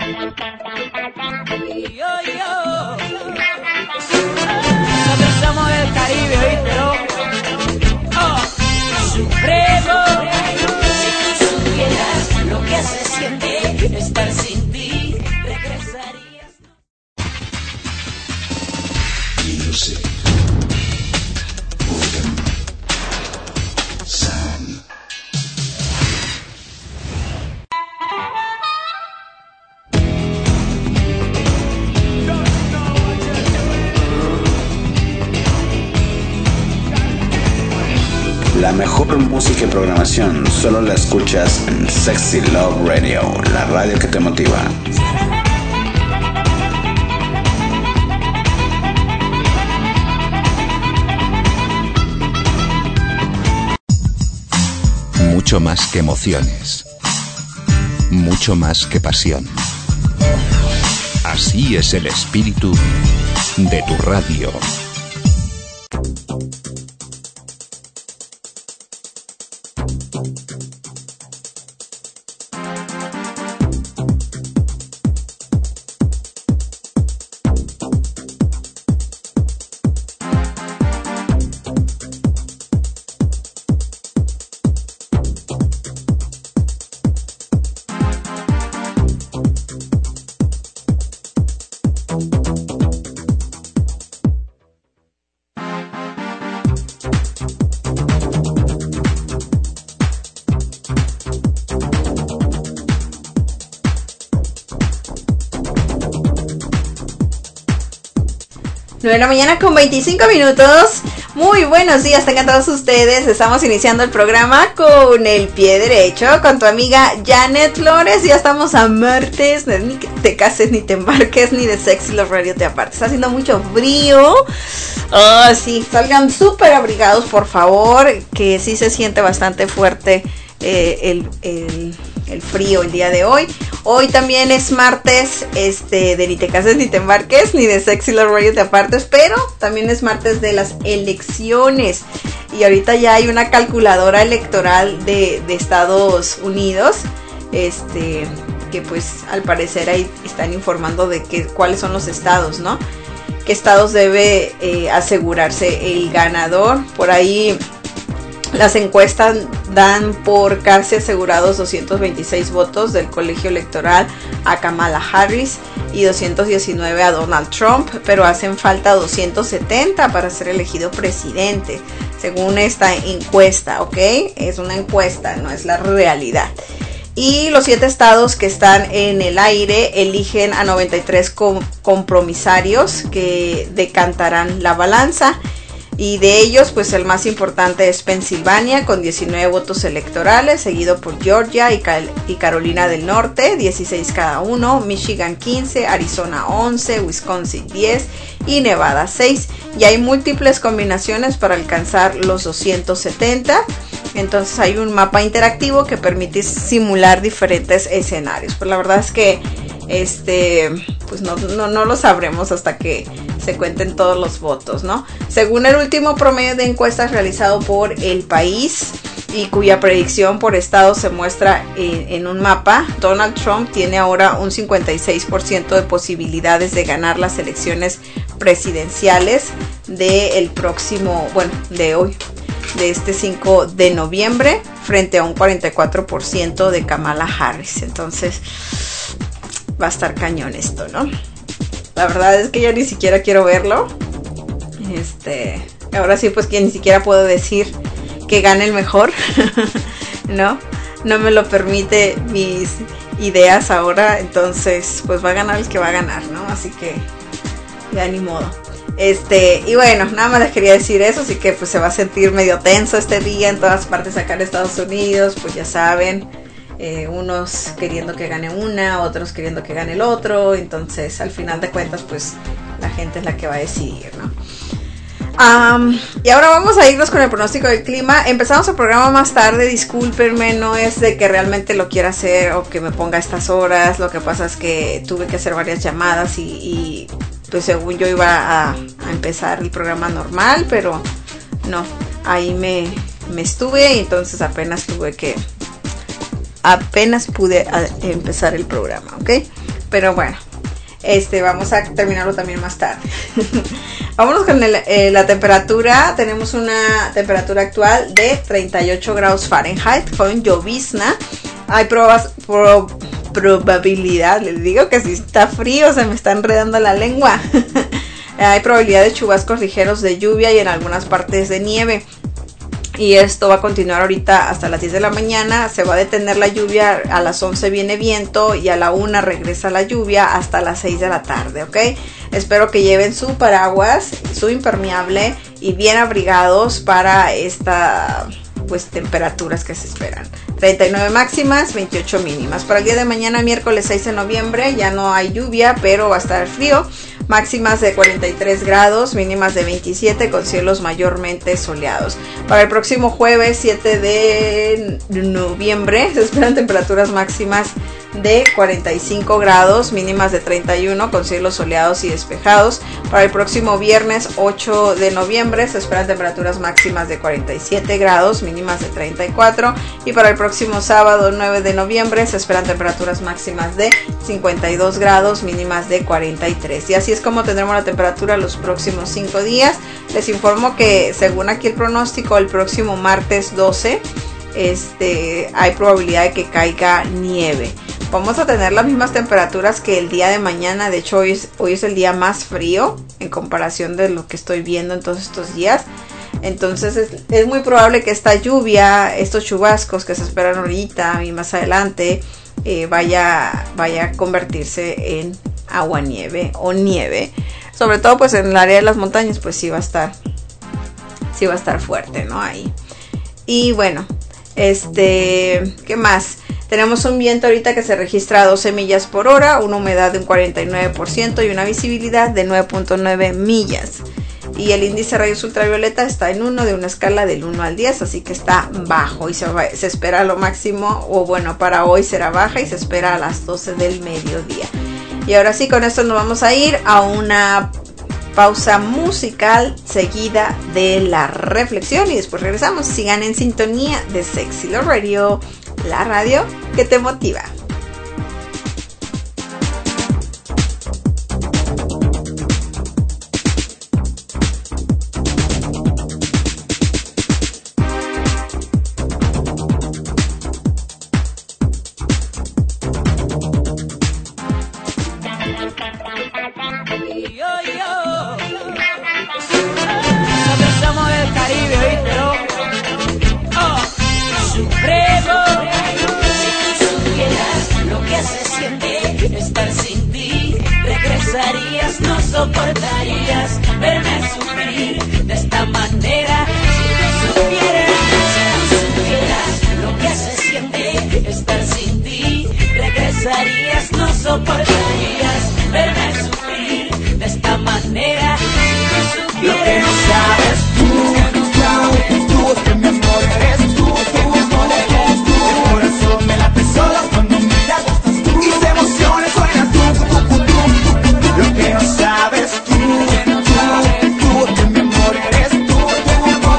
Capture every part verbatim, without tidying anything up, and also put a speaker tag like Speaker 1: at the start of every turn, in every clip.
Speaker 1: Nosotros somos del Caribe, ¿oíste, loco? Oh, Supremo. Si tú supieras lo que se siente estar sin ti, regresarías.
Speaker 2: Music. Organ. Sound. La mejor música y programación solo la escuchas en Sexy Love Radio, la radio que te motiva.
Speaker 3: Mucho más que emociones, mucho más que pasión. Así es el espíritu de tu radio.
Speaker 4: nueve de la mañana con veinticinco minutos. Muy buenos días, tengan todos ustedes. Estamos iniciando el programa con el pie derecho, con tu amiga Janet Flores. Ya estamos a martes, ni que te cases, ni te embarques, ni de Sexy Love Radio te apartes. Está haciendo mucho frío. Oh, sí, salgan súper abrigados, por favor, que sí se siente bastante fuerte eh, el, el, el frío el día de hoy. Hoy también es martes, este, de ni te cases ni te embarques, ni de Sexy Love Radio te apartes, pero también es martes de las elecciones. Y ahorita ya hay una calculadora electoral de, de Estados Unidos, este, que pues al parecer ahí están informando de que, cuáles son los estados, ¿no? Qué estados debe eh, asegurarse el ganador. Por ahí las encuestas dan por casi asegurados doscientos veintiséis votos del colegio electoral a Kamala Harris y doscientos diecinueve a Donald Trump, pero hacen falta doscientos setenta para ser elegido presidente, según esta encuesta, ¿ok? Es una encuesta, no es la realidad. Y los siete estados que están en el aire eligen a noventa y tres com- compromisarios que decantarán la balanza. Y de ellos, pues el más importante es Pensilvania, con diecinueve votos electorales, seguido por Georgia y, Cal- y Carolina del Norte, dieciséis cada uno, Michigan quince, Arizona once, Wisconsin diez y Nevada seis. Y hay múltiples combinaciones para alcanzar los doscientos setenta. Entonces hay un mapa interactivo que permite simular diferentes escenarios. Pues la verdad es que este pues no, no, no lo sabremos hasta que se cuenten todos los votos, ¿no? Según el último promedio de encuestas realizado por El País y cuya predicción por estado se muestra en, en un mapa, Donald Trump tiene ahora un cincuenta y seis por ciento de posibilidades de ganar las elecciones presidenciales del próximo, bueno, de hoy, de este cinco de noviembre, frente a un cuarenta y cuatro por ciento de Kamala Harris. Entonces va a estar cañón esto, ¿no? La verdad es que yo ni siquiera quiero verlo. Este, ahora sí, pues que ni siquiera puedo decir que gane el mejor, ¿no? No me lo permite mis ideas ahora, entonces pues va a ganar el que va a ganar, ¿no? Así que ya ni modo. Este, y bueno, nada más les quería decir eso, así que pues se va a sentir medio tenso este día en todas partes acá en Estados Unidos, pues ya saben, eh, unos queriendo que gane una, otros queriendo que gane el otro, entonces al final de cuentas pues la gente es la que va a decidir, ¿no? Um, y ahora vamos a irnos con el pronóstico del clima. Empezamos el programa más tarde, discúlpenme, no es de que realmente lo quiera hacer o que me ponga a estas horas, lo que pasa es que tuve que hacer varias llamadas y, y pues según yo iba a, a empezar el programa normal, pero no, ahí me, me estuve y entonces apenas tuve que, apenas pude a, empezar el programa, ¿ok? Pero bueno, este vamos a terminarlo también más tarde. Vámonos con el, eh, la temperatura. Tenemos una temperatura actual de treinta y ocho grados Fahrenheit con llovizna. Hay pruebas, pro, probabilidad, les digo que si está frío se me está enredando la lengua. Hay probabilidad de chubascos ligeros de lluvia y en algunas partes de nieve. Y esto va a continuar ahorita hasta las diez de la mañana. Se va a detener la lluvia, a las once viene viento y a la una regresa la lluvia hasta las seis de la tarde, ¿ok? Espero que lleven su paraguas, su impermeable y bien abrigados para esta, pues, temperaturas que se esperan. treinta y nueve máximas, veintiocho mínimas. Para el día de mañana, miércoles seis de noviembre, ya no hay lluvia, pero va a estar frío. Máximas de cuarenta y tres grados, mínimas de veintisiete con cielos mayormente soleados. Para el próximo jueves siete de noviembre se esperan temperaturas máximas de cuarenta y cinco grados, mínimas de treinta y uno con cielos soleados y despejados. Para el próximo viernes ocho de noviembre se esperan temperaturas máximas de cuarenta y siete grados, mínimas de treinta y cuatro. Y para el próximo sábado nueve de noviembre se esperan temperaturas máximas de cincuenta y dos grados, mínimas de cuarenta y tres. Y así es como tendremos la temperatura los próximos cinco días. Les informo que según aquí el pronóstico, el próximo martes doce este, hay probabilidad de que caiga nieve. Vamos a tener las mismas temperaturas que el día de mañana. De hecho, hoy es, hoy es el día más frío en comparación de lo que estoy viendo en todos estos días. Entonces es, es muy probable que esta lluvia, estos chubascos que se esperan ahorita y más adelante, eh, vaya, vaya a convertirse en aguanieve o nieve. Sobre todo pues en el área de las montañas, pues sí va a estar, sí va a estar fuerte, ¿no? Ahí. Y bueno, este, ¿qué más? Tenemos un viento ahorita que se registra a doce millas por hora, una humedad de un cuarenta y nueve por ciento y una visibilidad de nueve punto nueve millas. Y el índice de rayos ultravioleta está en uno de una escala del uno al diez, así que está bajo y se, va, se espera lo máximo, o bueno, para hoy será baja y se espera a las doce del mediodía. Y ahora sí, con esto nos vamos a ir a una pausa musical seguida de la reflexión y después regresamos. Sigan en sintonía de Sexy Love Radio, la radio que te motiva.
Speaker 1: No soportarías verme sufrir de esta manera. Si tú supieras, si tú supieras lo que se siente estar sin ti, regresarías. No soportarías verme sufrir de esta manera. Si tú supieras, lo que no sabes tú, tú, tú, que mi amor eres tú, que mi amor eres tú. El corazón me late solo cuando miras estás tú. Mis emociones suenan tú, tú, tú, tú. Lo que no sabes tú, tú, tú, que mi amor eres tú, que mi amor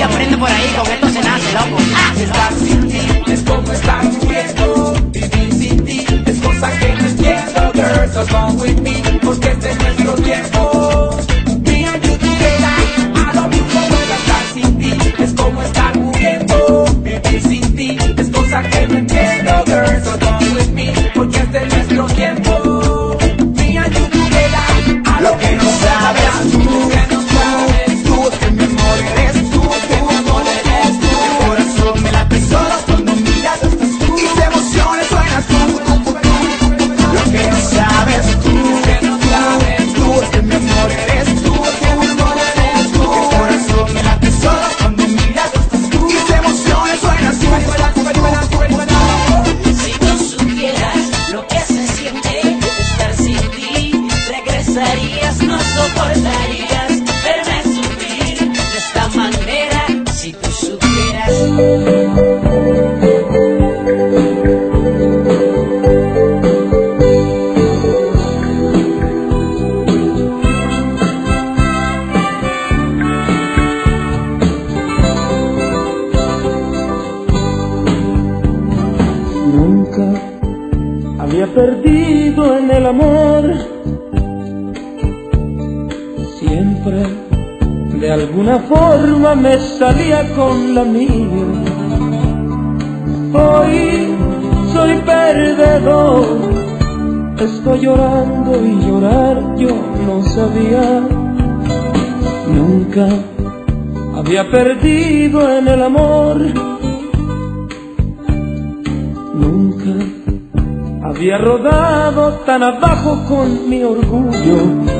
Speaker 1: se aprende por ahí, con esto se nace, loco. Ah.
Speaker 5: Estar sin ti es como estar muriendo. Vivir sin ti es cosa que no entiendo. Girl, so come with me, porque este es nuestro tiempo. Me and you together, I love you forever. Estar sin ti es como estar muriendo. Vivir sin ti es cosa que no entiendo. Girl, so come with me, porque este es nuestro tiempo. Me and you together, I
Speaker 2: Lo que no sabes tú,
Speaker 5: que no sabes tú, es que mi amor eres tú, que mi amor eres tú. El corazón me late solo cuando miras estás tú, y de emociones suenas tú. Lo que no sabes tú, que no sabes tú, es que mi amor eres tú, que mi amor eres tú. El corazón me late solo cuando miras estás tú, y de emociones suenas tú.
Speaker 1: Si tú supieras lo que se siente estar sin ti, regresarías, no soportarías verme sufrir de esta manera. Si tú supieras.
Speaker 6: Nunca había perdido en el amor. Siempre de alguna forma me salía con la mía. Hoy soy perdedor. Estoy llorando y llorar yo no sabía. Nunca había perdido en el amor. Nunca había rodado tan abajo con mi orgullo.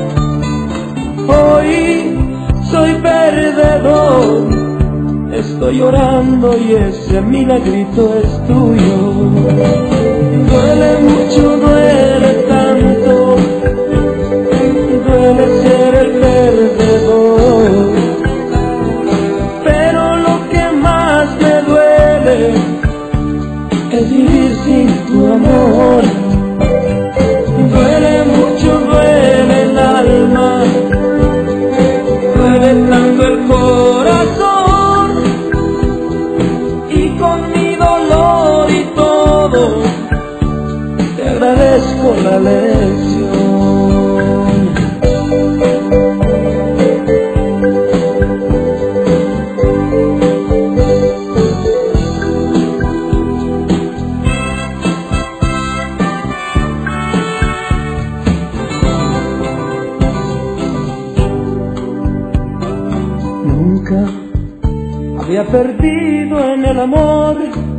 Speaker 6: Hoy soy perdedor, estoy llorando y ese milagrito es tuyo. Duele mucho, duele tanto, duele ser el perdedor. Pero lo que más me duele es vivir sin tu amor. Duele mucho, duele el alma, duele tanto el corazón. Y con mi dolor y todo, te agradezco la lección. Había perdido en el amor.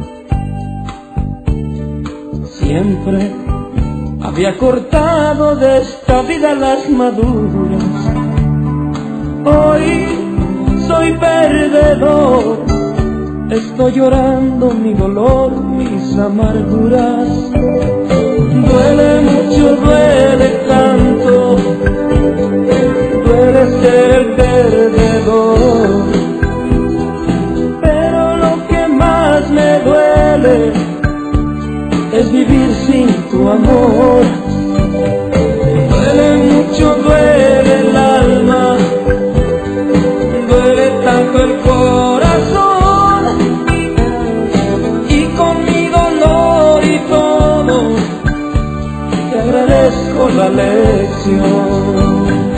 Speaker 6: Siempre había cortado de esta vida las maduras. Hoy soy perdedor, estoy llorando mi dolor, mis amarguras. Duele mucho, duele tanto, duele ser el perdedor. Me duele es vivir sin tu amor. Duele mucho, duele el alma, duele tanto el corazón. Y con mi dolor y todo, te agradezco la lección.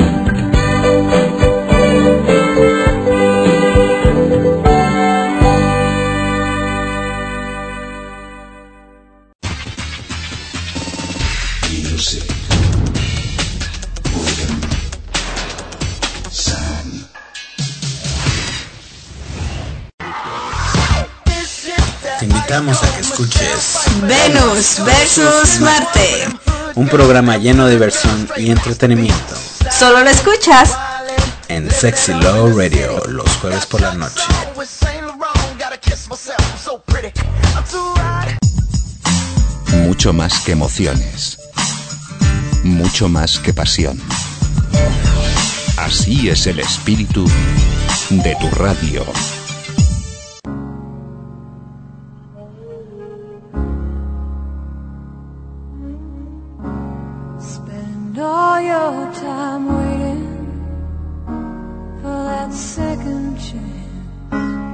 Speaker 2: Te invitamos a que escuches
Speaker 4: Venus versus Marte.
Speaker 2: un programa lleno de diversión y entretenimiento
Speaker 4: Solo lo escuchas
Speaker 2: en Sexy Love Radio los jueves por la noche.
Speaker 3: Mucho más que emociones. Mucho más que pasión. Así es el espíritu de tu radio.
Speaker 7: Spend all your time waiting for that second chance.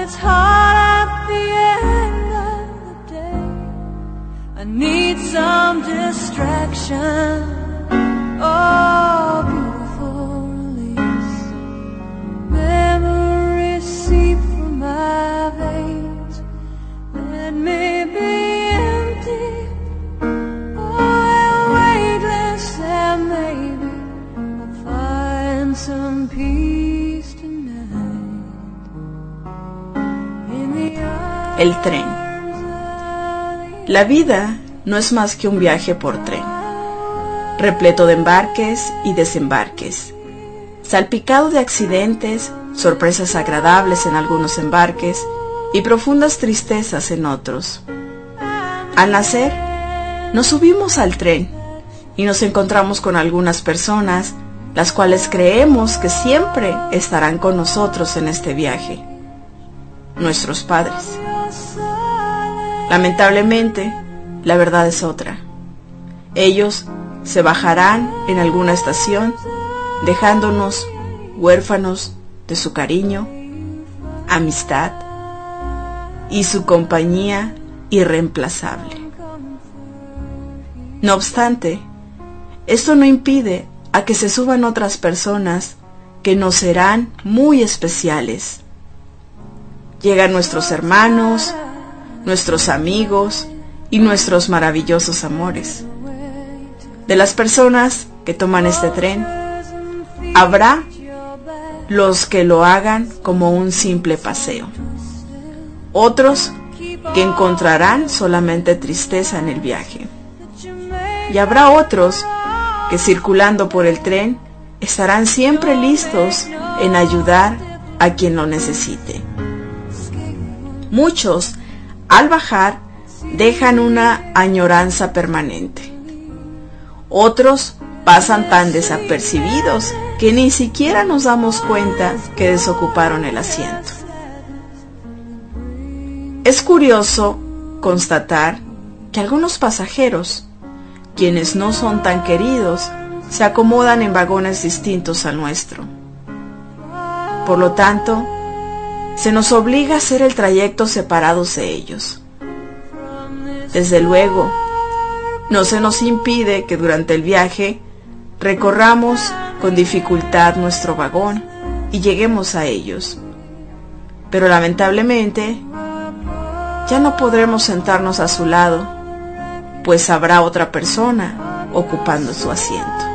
Speaker 7: it's hard at the end of the day. I need some distraction. Oh, beautiful release. Memories seep from my veins. Let me be empty. Oh, weightless, and maybe I'll find some peace tonight. In the
Speaker 8: El tren. La vida no es más que un viaje por tren, repleto de embarques y desembarques, salpicado de accidentes, sorpresas agradables en algunos embarques y profundas tristezas en otros. Al nacer, nos subimos al tren y nos encontramos con algunas personas, las cuales creemos que siempre estarán con nosotros en este viaje, nuestros padres. Lamentablemente, la verdad es otra. Ellos se bajarán en alguna estación, dejándonos huérfanos de su cariño, amistad y su compañía irreemplazable. No obstante, esto no impide a que se suban otras personas que nos serán muy especiales. Llegan nuestros hermanos, nuestros amigos y nuestros maravillosos amores. De las personas que toman este tren, habrá los que lo hagan como un simple paseo, otros que encontrarán solamente tristeza en el viaje, y habrá otros que circulando por el tren estarán siempre listos en ayudar a quien lo necesite. Muchos, al bajar, dejan una añoranza permanente. Otros pasan tan desapercibidos que ni siquiera nos damos cuenta que desocuparon el asiento. Es curioso constatar que algunos pasajeros, quienes no son tan queridos, se acomodan en vagones distintos al nuestro. Por lo tanto, se nos obliga a hacer el trayecto separados de ellos. Desde luego, no se nos impide que durante el viaje recorramos con dificultad nuestro vagón y lleguemos a ellos. Pero lamentablemente, ya no podremos sentarnos a su lado, pues habrá otra persona ocupando su asiento.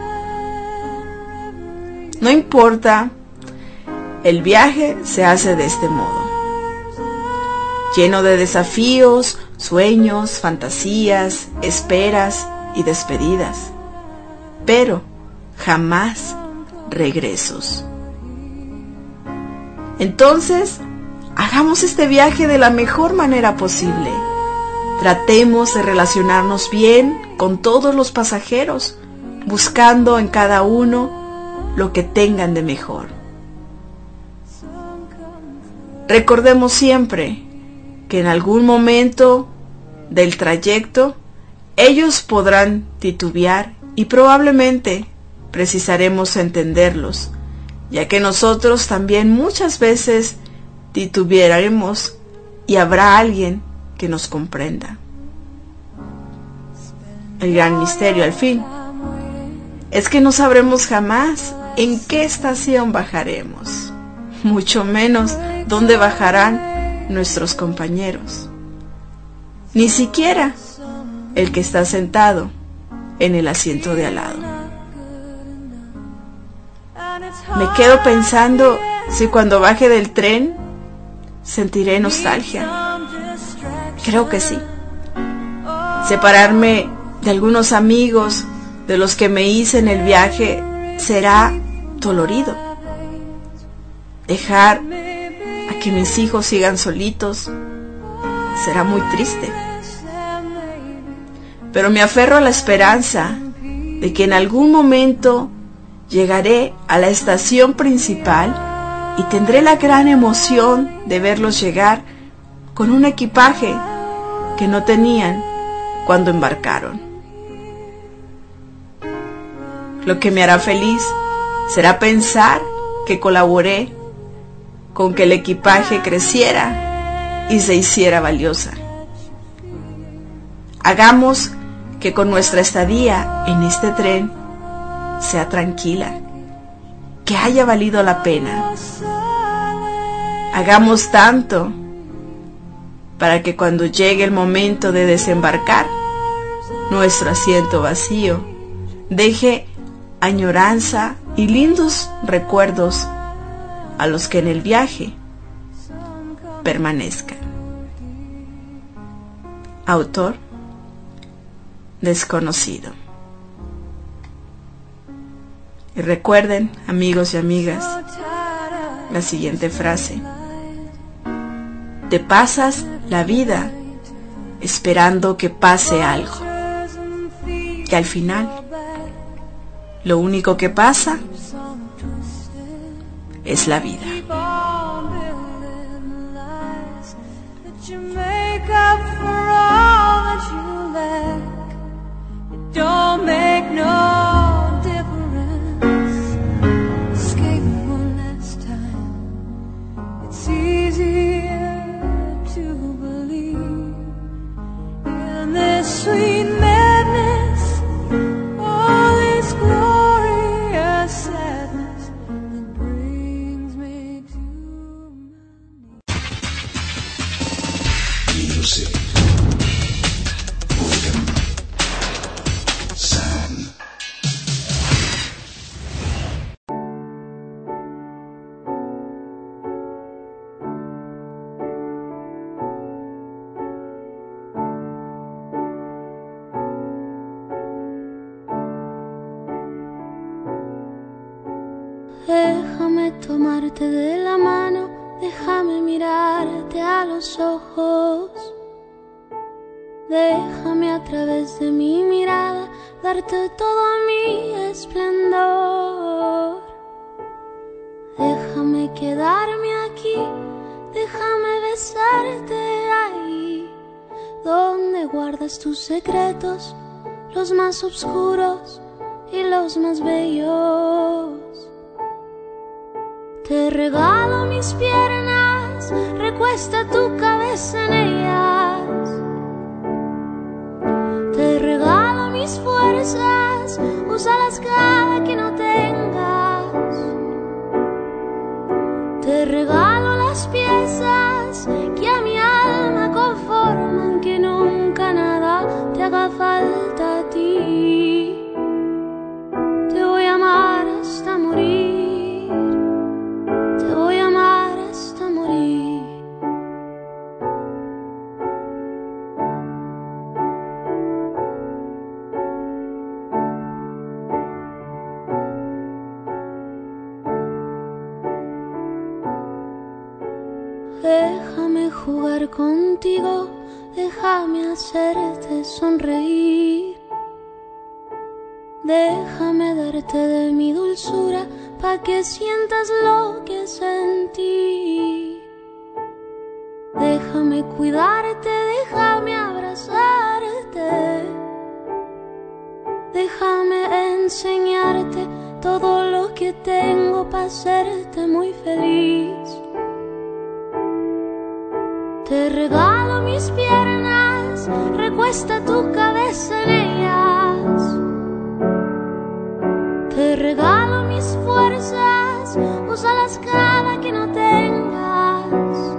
Speaker 8: No importa, el viaje se hace de este modo, lleno de desafíos, sueños, fantasías, esperas y despedidas, pero jamás regresos. Entonces, hagamos este viaje de la mejor manera posible. Tratemos de relacionarnos bien con todos los pasajeros, buscando en cada uno lo que tengan de mejor. Recordemos siempre que en algún momento del trayecto ellos podrán titubear y probablemente precisaremos entenderlos, ya que nosotros también muchas veces titubearemos y habrá alguien que nos comprenda. El gran misterio, al fin, es que no sabremos jamás en qué estación bajaremos, mucho menos dónde bajarán nuestros compañeros, ni siquiera el que está sentado en el asiento de al lado. Me quedo pensando si cuando baje del tren sentiré nostalgia. Creo que sí. Separarme de algunos amigos de los que me hice en el viaje será dolorido. Dejar a que mis hijos sigan solitos será muy triste. Pero me aferro a la esperanza de que en algún momento llegaré a la estación principal y tendré la gran emoción de verlos llegar con un equipaje que no tenían cuando embarcaron. Lo que me hará feliz será pensar que colaboré con que el equipaje creciera y se hiciera valiosa. Hagamos que con nuestra estadía en este tren sea tranquila, que haya valido la pena. Hagamos tanto para que cuando llegue el momento de desembarcar, nuestro asiento vacío deje añoranza y lindos recuerdos a los que en el viaje permanezcan. Autor desconocido. Y recuerden, amigos y amigas, la siguiente frase: te pasas la vida esperando que pase algo, y al final lo único que pasa es la vida.
Speaker 7: Don't make no difference. Escape one last time. It's easier to believe in this sweet madness, all this glorious sadness that brings me to my knees.
Speaker 2: Music.
Speaker 7: Déjame tomarte de la mano, déjame mirarte a los ojos. Déjame a través de mi mirada darte todo mi esplendor. Déjame quedarme aquí, déjame besarte ahí, donde guardas tus secretos, los más oscuros y los más bellos. Te regalo mis piernas, recuesta tu cabeza en ellas. Te regalo mis fuerzas, úsalas cada que no tengas. Te regalo las piezas que a mi alma conforman, que nunca nada te haga falta a ti. Te voy a amar hasta morir. Déjame jugar contigo, déjame hacerte sonreír. Déjame darte de mi dulzura, pa' que sientas lo que sentí. Déjame cuidarte, déjame abrazarte. Déjame enseñarte todo lo que tengo pa' hacerte muy feliz. Te regalo mis piernas, recuesta tu cabeza en ellas. Te regalo mis fuerzas, úsalas cada que no tengas.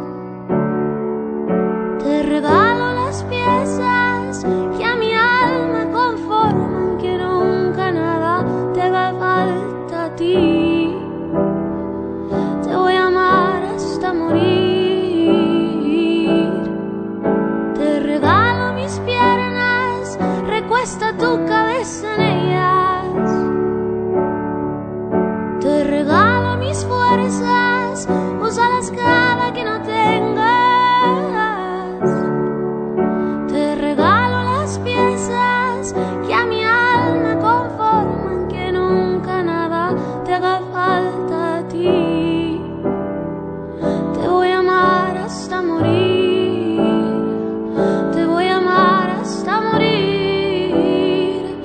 Speaker 7: Te regalo las piezas que a mi alma conforman, que nunca nada te haga falta a ti. Te voy a amar hasta morir. Recuesta tu cabeza en ellas. Te regalo mis fuerzas, úsalas cada que no tengas. Te regalo las piezas que a mi alma conforman, que nunca nada te haga falta a ti. Te voy a amar hasta morir. Te voy a amar hasta morir.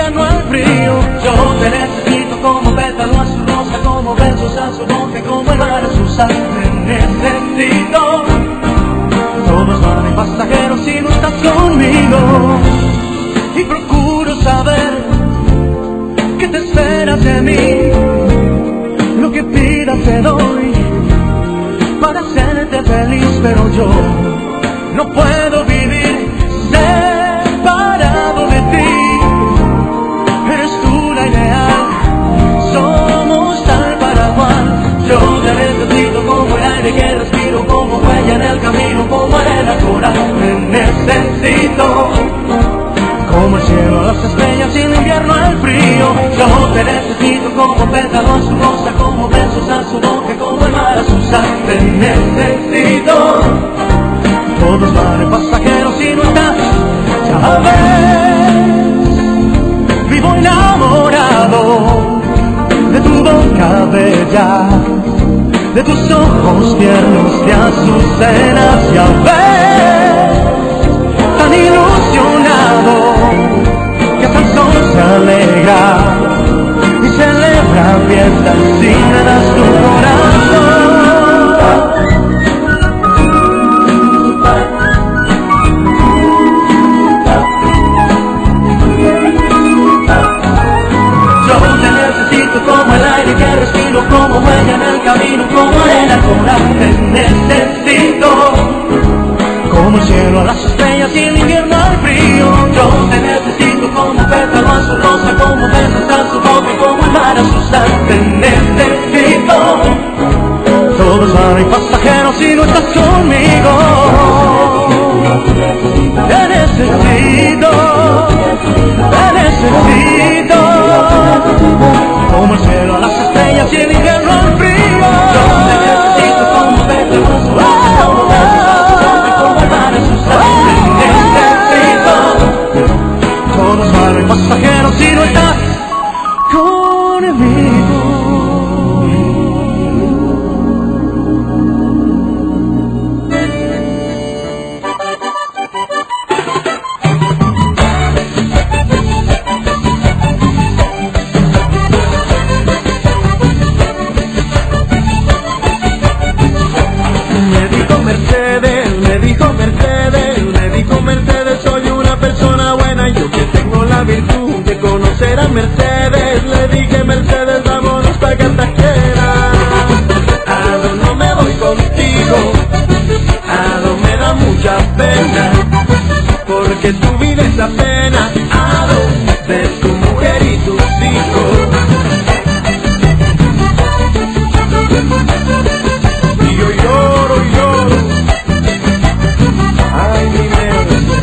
Speaker 6: invierno al frío. Yo te necesito como pétalo a su rosa, como besos a su boca, como el mar a su sangre. Necesito. Todos van pasajeros si no estás conmigo. Y procuro saber qué te esperas de mí. Lo que pidas te doy para hacerte feliz, pero yo no puedo vivir separado de ti. Eres tú la ideal, somos tal para cual. Yo te necesito como el aire que respiro, como huella en el camino, como arena coral. Me necesito como el cielo a las estrellas y el invierno al frío. Yo te necesito como pétalo a su rosa, como besos a su boca, como el mar a su sangre. Necesito. Todos van pasajeros y no estás, ya ves. Vivo enamorado de tu boca bella, de tus ojos tiernos de azucenas, ya ves. Tan ilusionado que hasta el sol se alegra y celebra fiestas si me das tu corazón. Yo te necesito como el aire que respiro, como huella en el camino, como arena coral. Te necesito como el cielo a las estrellas y el invierno al frío. Yo te necesito como pétalo a su rosa, como besos a su boca, como el mar a su sangre. Te necesito. Todos van pasajeros si no estás conmigo. Te necesito, te necesito. Como el cielo a las estrellas y el invierno al frío. Yo te necesito como pétalo a su rosa, como besos a su boca, como el mar a su sangre. Te necesito. Todos van pasajeros si no estás conmigo. Virtud de conocer a Mercedes, le dije Mercedes, vámonos pa' Cartagena. Ado, no me voy contigo, Ado, me da mucha pena, porque tu vida es la pena, Ado, de tu mujer y tus hijos. Y yo lloro, lloro, ay mi Mercedes.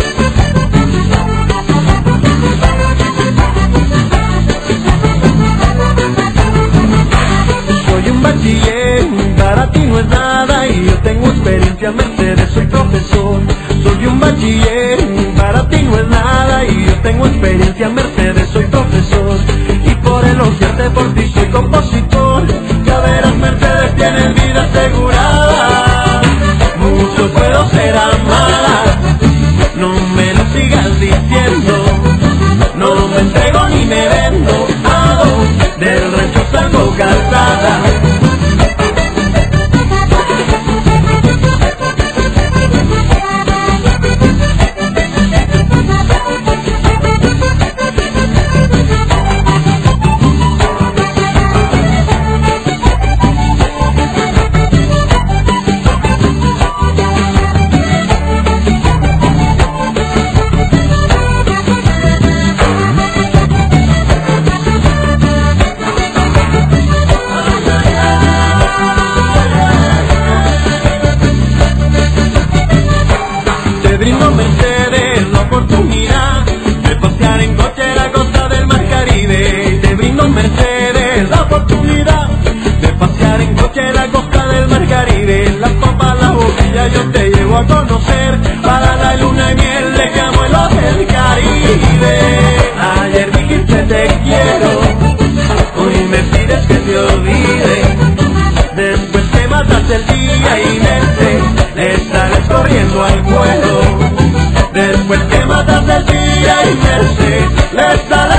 Speaker 6: Para ti no es nada y yo tengo experiencia, Mercedes, soy profesor. Soy un bachiller, para ti no es nada y yo tengo experiencia, Mercedes, soy profesor. Y por elogiarte por ti soy compositor. Ya verás, Mercedes, tienes vida asegurada. Mucho puedo ser amada, no me lo sigas diciendo. No me entrego ni me vendo, Ado, del rancho salgo casada. Yo te llevo a conocer, para la luna y miel dejamos el hotel Caribe. Ayer dijiste te quiero, hoy me pides que te olvide. Después te matas el día y vente, le sales corriendo al vuelo. Después te matas el día y vente, le sales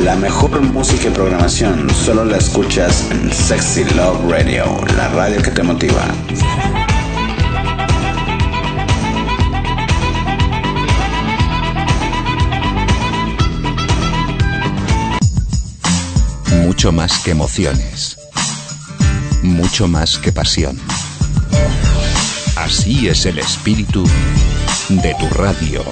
Speaker 2: La mejor música y programación solo la escuchas en Sexy Love Radio, la radio que te motiva.
Speaker 3: Mucho más que emociones. Mucho más que pasión. Así es el espíritu de tu radio.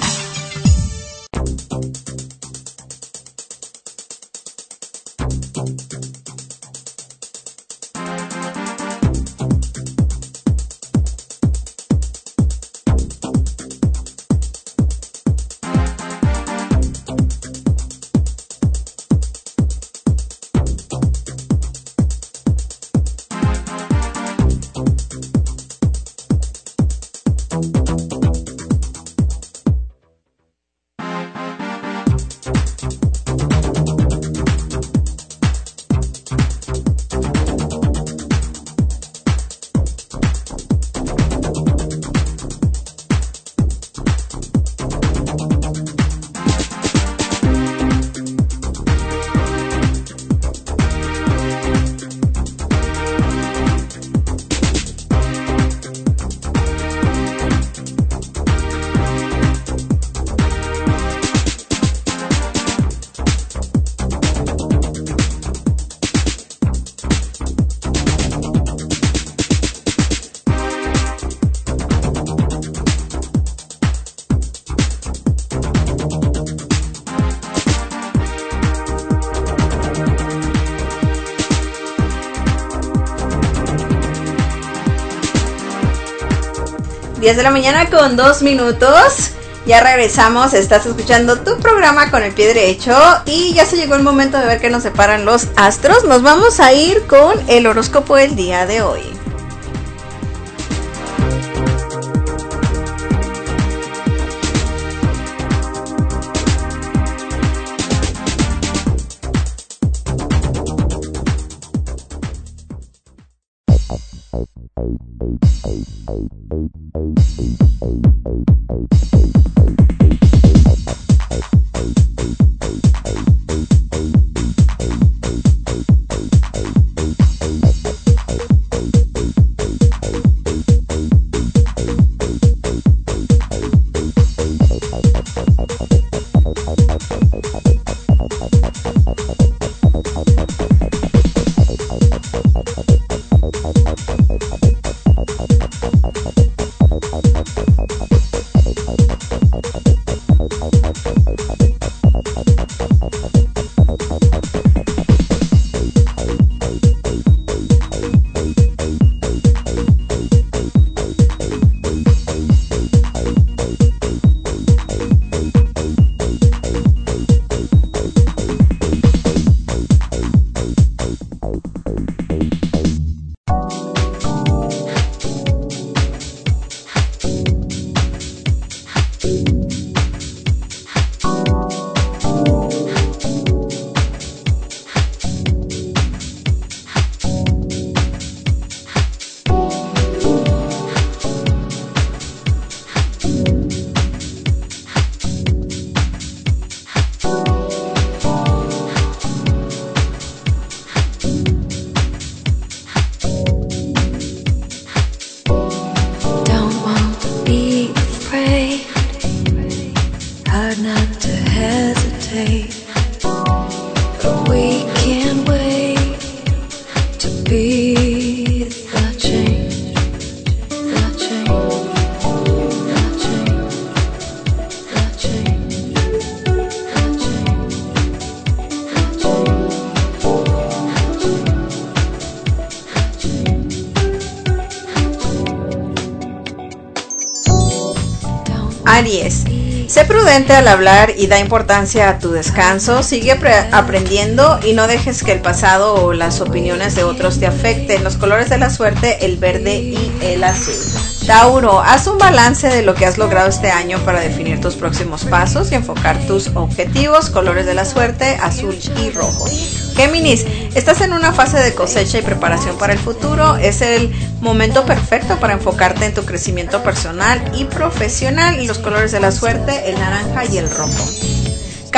Speaker 4: diez de la mañana con dos minutos. Ya regresamos, estás escuchando tu programa Con el Pie Derecho y ya se llegó el momento de ver qué nos separan los astros. Nos vamos a ir con el horóscopo del día de hoy. Aries, sé prudente al hablar y da importancia a tu descanso, sigue aprendiendo y no dejes que el pasado o las opiniones de otros te afecten. Los colores de la suerte, el verde y el azul. Tauro, haz un balance de lo que has logrado este año para definir tus próximos pasos y enfocar tus objetivos. Colores de la suerte, azul y rojo. Géminis, estás en una fase de cosecha y preparación para el futuro. Es el momento perfecto para enfocarte en tu crecimiento personal y profesional. Y los colores de la suerte, el naranja y el rojo.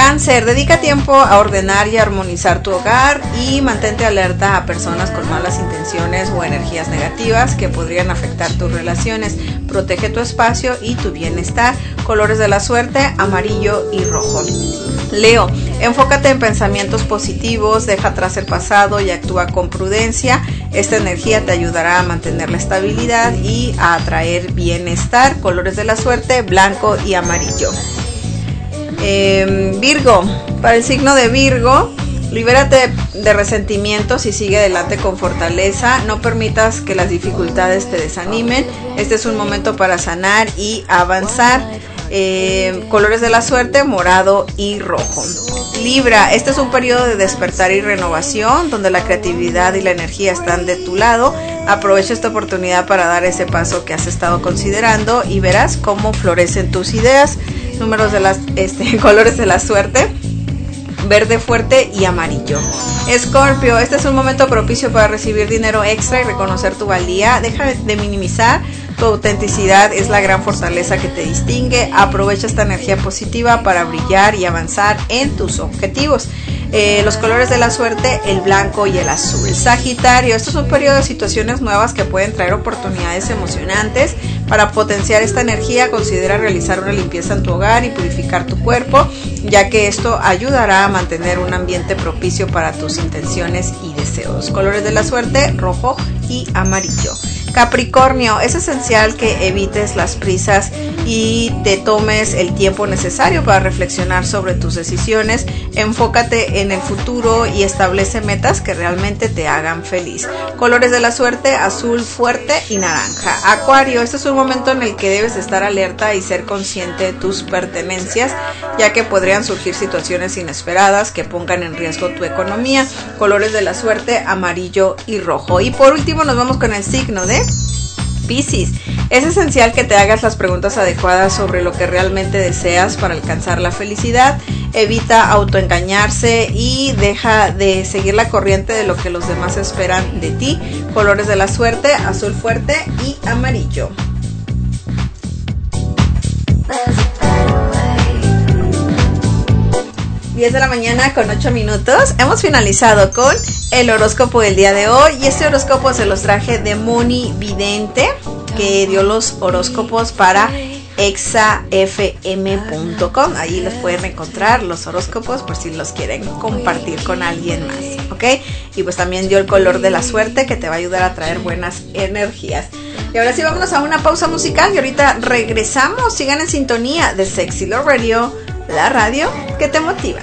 Speaker 4: Cáncer, dedica tiempo a ordenar y armonizar tu hogar y mantente alerta a personas con malas intenciones o energías negativas que podrían afectar tus relaciones. Protege tu espacio y tu bienestar. Colores de la suerte, amarillo y rojo. Leo, enfócate en pensamientos positivos, deja atrás el pasado y actúa con prudencia. Esta energía te ayudará a mantener la estabilidad y a atraer bienestar. Colores de la suerte, blanco y amarillo. Eh, Virgo, para el signo de Virgo, libérate de resentimientos y sigue adelante con fortaleza. No permitas que las dificultades te desanimen. Este es un momento para sanar y avanzar. Eh, colores de la suerte, morado y rojo. Libra, este es un periodo de despertar y renovación donde la creatividad y la energía están de tu lado. Aprovecha esta oportunidad para dar ese paso que has estado considerando y verás cómo florecen tus ideas. Números de las, este, colores de la suerte, verde fuerte y amarillo. Escorpio, este es un momento propicio para recibir dinero extra y reconocer tu valía. Deja de minimizar. Tu autenticidad es la gran fortaleza que te distingue. Aprovecha esta energía positiva para brillar y avanzar en tus objetivos. Eh, los colores de la suerte, el blanco y el azul. Sagitario, esto es un periodo de situaciones nuevas que pueden traer oportunidades emocionantes. Para potenciar esta energía, considera realizar una limpieza en tu hogar y purificar tu cuerpo, ya que esto ayudará a mantener un ambiente propicio para tus intenciones y deseos. Colores de la suerte, rojo y amarillo. Capricornio, es esencial que evites las prisas y te tomes el tiempo necesario para reflexionar sobre tus decisiones. Enfócate en el futuro y establece metas que realmente te hagan feliz. Colores de la suerte, azul fuerte y naranja. Acuario, este es un momento en el que debes estar alerta y ser consciente de tus pertenencias, ya que podrían surgir situaciones inesperadas que pongan en riesgo tu economía. Colores de la suerte, amarillo y rojo. Y por último nos vamos con el signo de Piscis. Es esencial que te hagas las preguntas adecuadas sobre lo que realmente deseas para alcanzar la felicidad. Evita autoengañarse y deja de seguir la corriente de lo que los demás esperan de ti. Colores de la suerte, azul fuerte y amarillo. diez de la mañana con ocho minutos. Hemos finalizado con el horóscopo del día de hoy. Y este horóscopo se los traje de Moni Vidente, que dio los horóscopos para exa f m punto com. Ahí los pueden encontrar los horóscopos por si los quieren compartir con alguien más, ¿ok? Y pues también dio el color de la suerte, que te va a ayudar a traer buenas energías. Y ahora sí, vámonos a una pausa musical y ahorita regresamos. Sigan en sintonía de Sexy Love Radio, la radio que te motiva.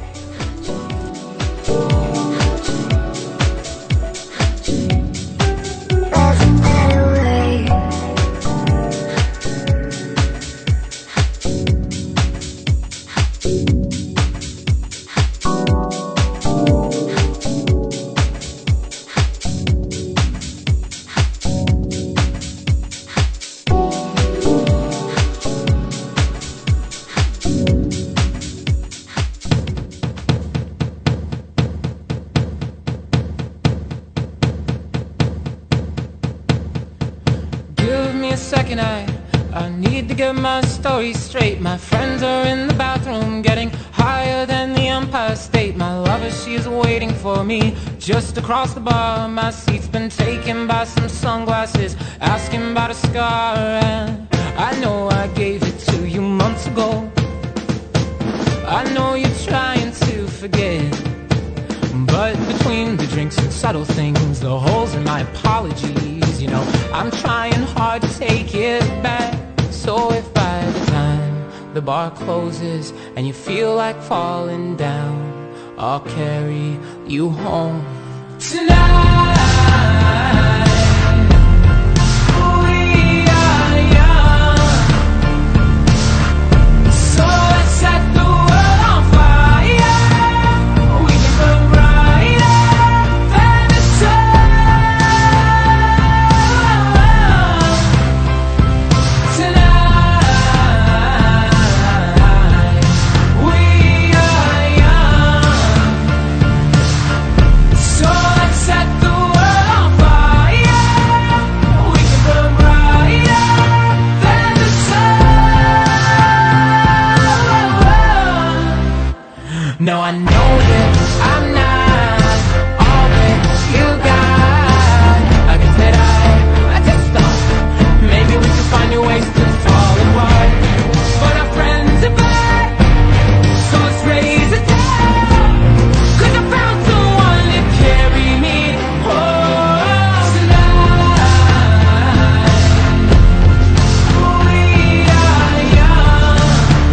Speaker 9: Story straight. My friends are in the bathroom getting higher than the Empire State. My lover, she's waiting for me just across the bar. My seat's been taken by some sunglasses asking about a scar. And I know I gave it to you months ago. I know you're trying to forget, but between the drinks and subtle things, the holes in my apologies, you know, I'm trying hard to take it back. So if by the time the bar closes and you feel like falling down, I'll carry you home tonight. We are young, so let's set the world on fire. We can burn brighter than the sun. Set the world on fire. No, I know that I'm not all that you got. I guess that I, I just thought maybe we could find new ways to fall apart. But our friends are back, so let's raise a toast. 'Cause I found someone to carry me home tonight. We are young,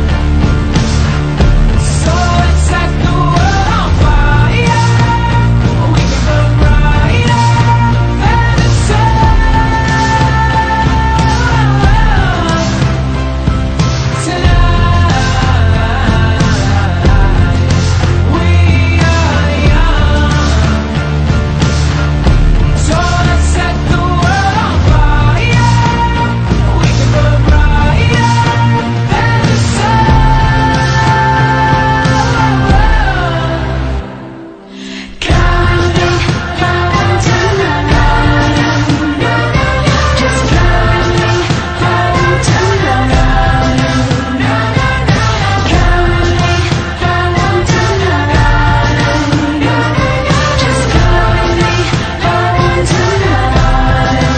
Speaker 9: so let's set the world on fire. We can burn brighter than the sun tonight. We are young, so let's set the world on fire. We can burn brighter than the sun. Counting down to nine. Just counting down to nine. Counting down to nine. Just counting down to nine.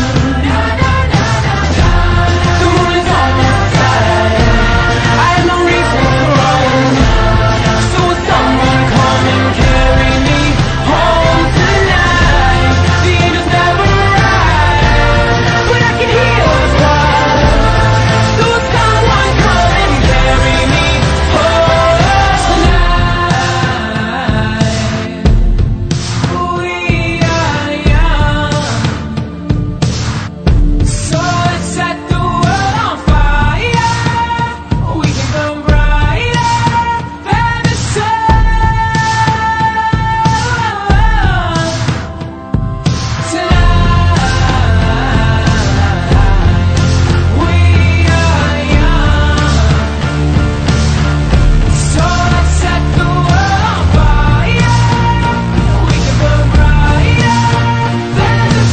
Speaker 9: The moon is almost high. I have no reason to run. So will someone come and carry me home tonight? The angels never arrive, but I can hear what's right. So will someone come and carry me home tonight? We are young, so let's set the world on fire. We can burn brighter than the sun tonight. We are young, so let's set the world on fire. We can burn brighter than the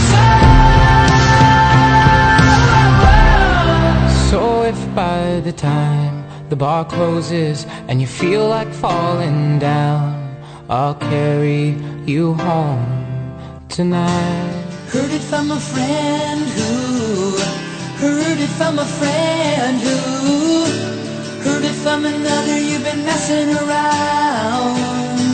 Speaker 9: sun. So if by the time the bar closes and you feel like falling down, I'll carry you home tonight.
Speaker 1: Heard it from a friend who, heard it from a friend who, heard it from another, you've been messing around.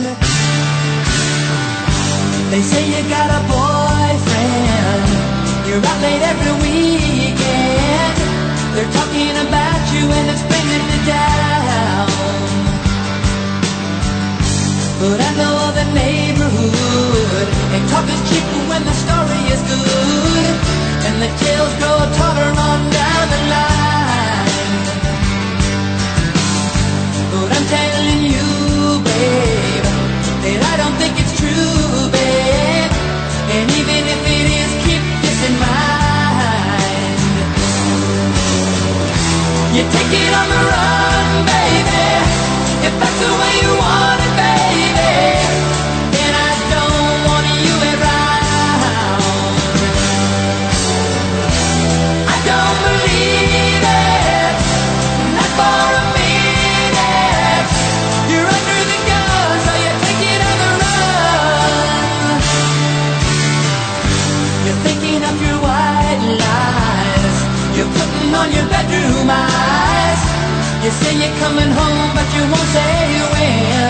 Speaker 1: They say you got a boyfriend, you're out late every weekend. They're talking about you and it's bringing me down. But I know the neighborhood, and talk is cheap when the story is good, and the tales grow taller on down the line. But I'm telling you, babe, that I don't think it's true, babe. And even if it is, keep this in mind. You take it on the run, baby, if that's the way you want it, baby. Then I don't want you around. I don't believe it, not for a minute. You're under the gun, so you take it on the run. You're thinking of your white lies, you're putting on your bedroom eyes. You say you're coming home, but you won't say when.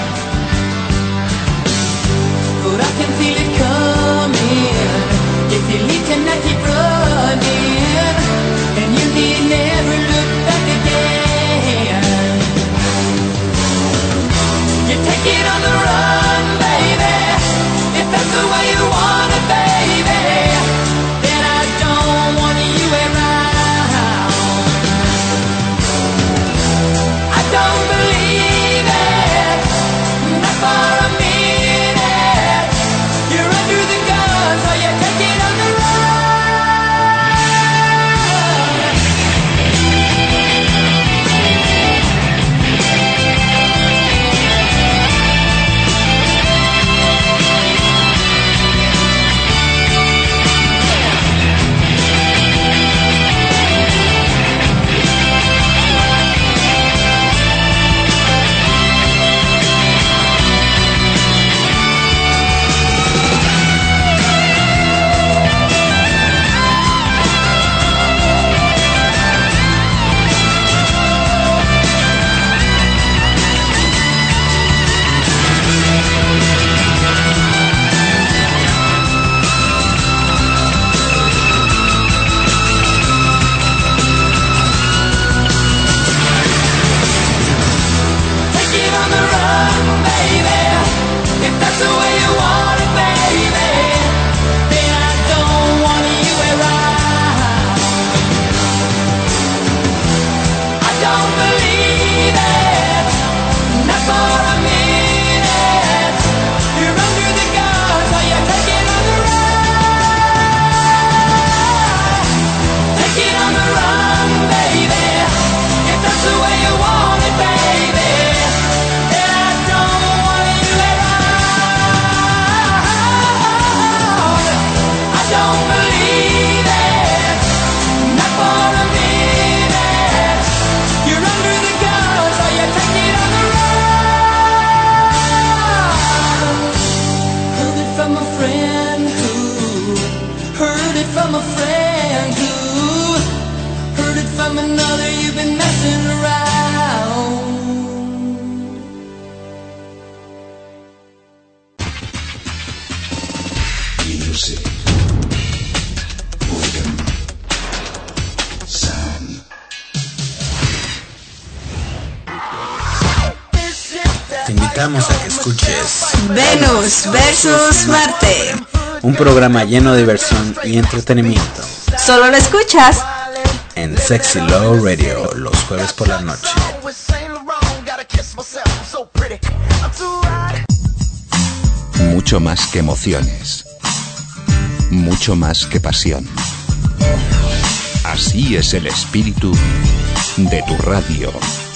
Speaker 1: But I can feel it coming. If you leave tonight, keep running, and you need never look back again. You take it on the run, baby, if that's the way you want it, baby. Then I don't want you around. I don't believe it, not for a minute. You're under the gun, so you take it on the run.
Speaker 2: Te invitamos a que escuches
Speaker 4: Venus versus Marte.
Speaker 2: un programa lleno de diversión y entretenimiento
Speaker 4: Solo lo escuchas
Speaker 2: en Sexy Love Radio los jueves por la noche.
Speaker 3: Mucho más que emociones. Mucho más que pasión. Así es el espíritu de tu radio.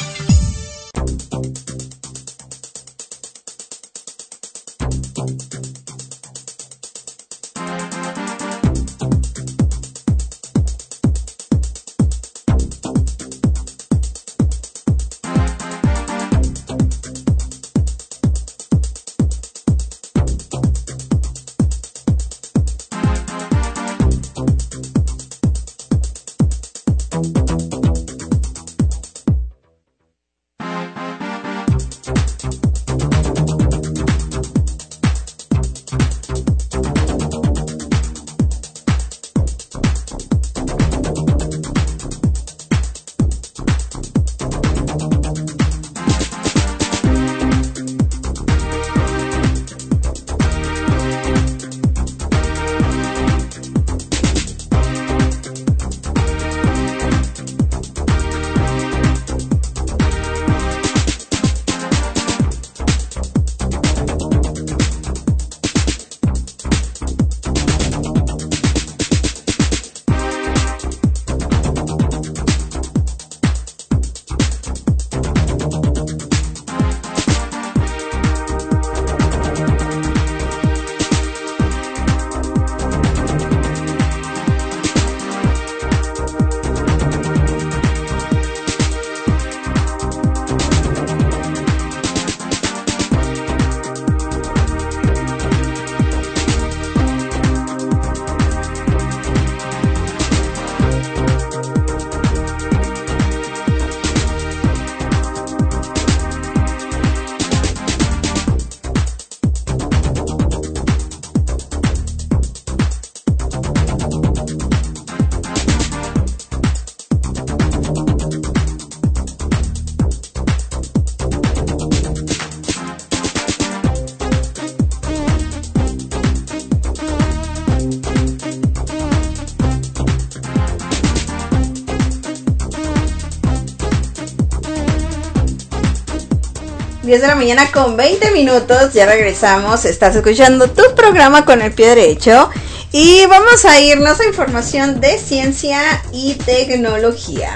Speaker 4: diez de la mañana con veinte minutos, ya regresamos, estás escuchando tu programa con el pie derecho y vamos a irnos a información de ciencia y tecnología.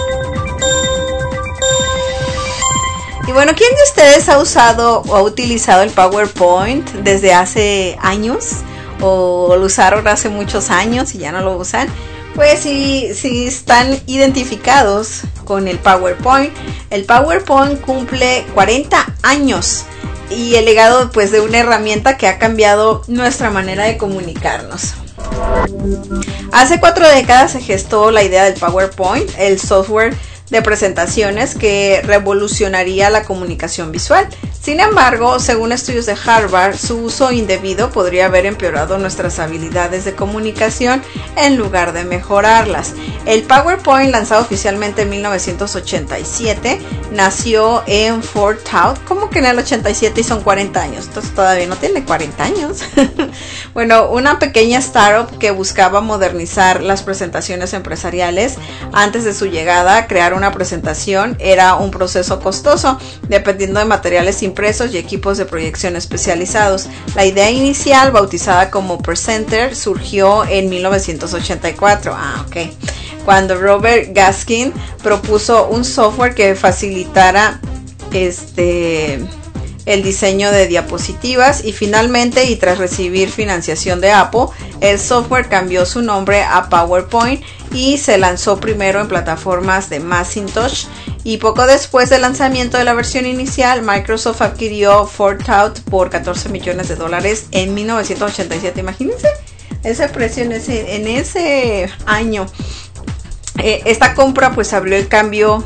Speaker 4: Y bueno, ¿quién de ustedes ha usado o ha utilizado el PowerPoint desde hace años? ¿O lo usaron hace muchos años y ya no lo usan? Pues si, si están identificados con el PowerPoint, el PowerPoint cumple cuarenta años y el legado pues de una herramienta que ha cambiado nuestra manera de comunicarnos. Hace cuatro décadas se gestó la idea del PowerPoint, el software de presentaciones que revolucionaría la comunicación visual. Sin embargo, según estudios de Harvard, su uso indebido podría haber empeorado nuestras habilidades de comunicación en lugar de mejorarlas. El PowerPoint, lanzado oficialmente en mil novecientos ochenta y siete, nació en Fort Todd. ¿Cómo que en el ochenta y siete y son cuarenta años? Entonces todavía no tiene cuarenta años. Bueno, una pequeña startup que buscaba modernizar las presentaciones empresariales. Antes de su llegada, crear una presentación era un proceso costoso, dependiendo de materiales impresos y equipos de proyección especializados. La idea inicial, bautizada como Presenter, surgió en mil novecientos ochenta y cuatro. Ah, ok. Cuando Robert Gaskin propuso un software que facilitara este el diseño de diapositivas, y finalmente, y tras recibir financiación de Apple, el software cambió su nombre a PowerPoint y se lanzó primero en plataformas de Macintosh, y poco después del lanzamiento de la versión inicial, Microsoft adquirió Fort Todd por catorce millones de dólares en mil novecientos ochenta y siete. Imagínense ese precio en ese, en ese año. Eh, esta compra pues abrió el cambio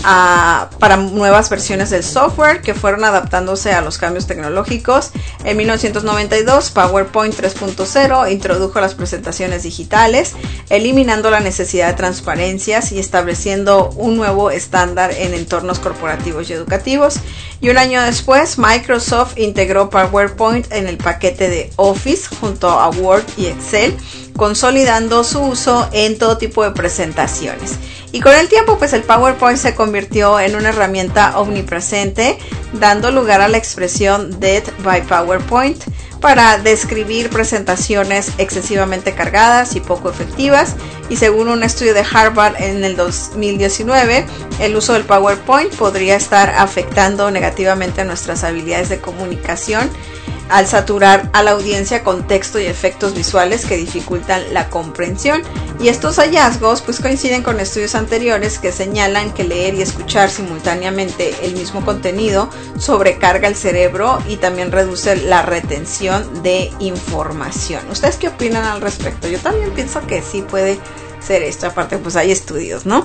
Speaker 4: a, para nuevas versiones del software que fueron adaptándose a los cambios tecnológicos. En mil novecientos noventa y dos, PowerPoint tres punto cero introdujo las presentaciones digitales, eliminando la necesidad de transparencias y estableciendo un nuevo estándar en entornos corporativos y educativos. Y un año después, Microsoft integró PowerPoint en el paquete de Office junto a Word y Excel, consolidando su uso en todo tipo de presentaciones. Y con el tiempo, pues el PowerPoint se convirtió en una herramienta omnipresente, dando lugar a la expresión Death by PowerPoint para describir presentaciones excesivamente cargadas y poco efectivas. Y según un estudio de Harvard en el dos mil diecinueve, el uso del PowerPoint podría estar afectando negativamente a nuestras habilidades de comunicación al saturar a la audiencia con texto y efectos visuales que dificultan la comprensión. Y estos hallazgos pues coinciden con estudios anteriores que señalan que leer y escuchar simultáneamente el mismo contenido sobrecarga el cerebro y también reduce la retención de información. ¿Ustedes qué opinan al respecto? Yo también pienso que sí puede ser esto, aparte pues hay estudios, ¿no?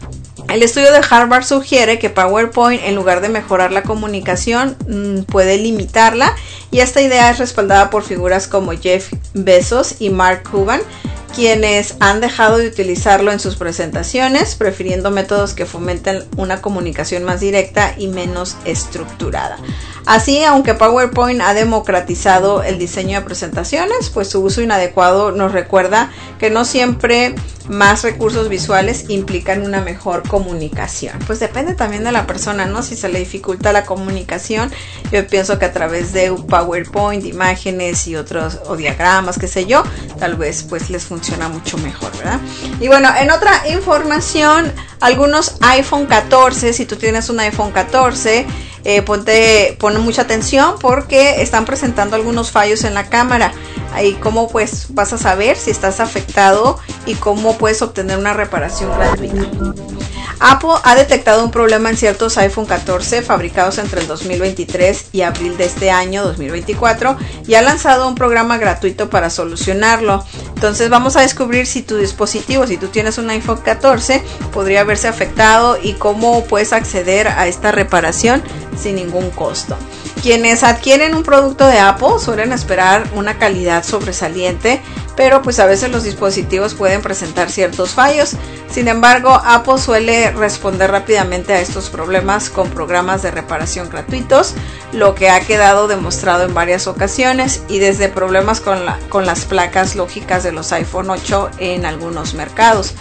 Speaker 4: El estudio de Harvard sugiere que PowerPoint, en lugar de mejorar la comunicación, puede limitarla, y esta idea es respaldada por figuras como Jeff Bezos y Mark Cuban, quienes han dejado de utilizarlo en sus presentaciones, prefiriendo métodos que fomenten una comunicación más directa y menos estructurada. Así, aunque PowerPoint ha democratizado el diseño de presentaciones, pues su uso inadecuado nos recuerda que no siempre más recursos visuales implican una mejor comunicación. Pues depende también de la persona, ¿no? Si se le dificulta la comunicación, yo pienso que a través de PowerPoint, imágenes y otros, o diagramas, qué sé yo, tal vez pues les funciona mucho mejor, ¿verdad? Y bueno, en otra información, algunos iPhone catorce, si tú tienes un iPhone catorce, Eh, ponte, pon mucha atención porque están presentando algunos fallos en la cámara. Ahí cómo pues vas a saber si estás afectado y cómo puedes obtener una reparación gratuita. Apple ha detectado un problema en ciertos iPhone catorce fabricados entre el dos mil veintitrés y abril de este año dos mil veinticuatro y ha lanzado un programa gratuito para solucionarlo. Entonces vamos a descubrir si tu dispositivo, si tú tienes un iPhone catorce, podría verse afectado y cómo puedes acceder a esta reparación sin ningún costo. Quienes adquieren un producto de Apple suelen esperar una calidad sobresaliente, pero pues a veces los dispositivos pueden presentar ciertos fallos. Sin embargo, Apple suele responder rápidamente a estos problemas con programas de reparación gratuitos, lo que ha quedado demostrado en varias ocasiones, y desde problemas con, la, con las placas lógicas de los iPhone ocho en algunos mercados,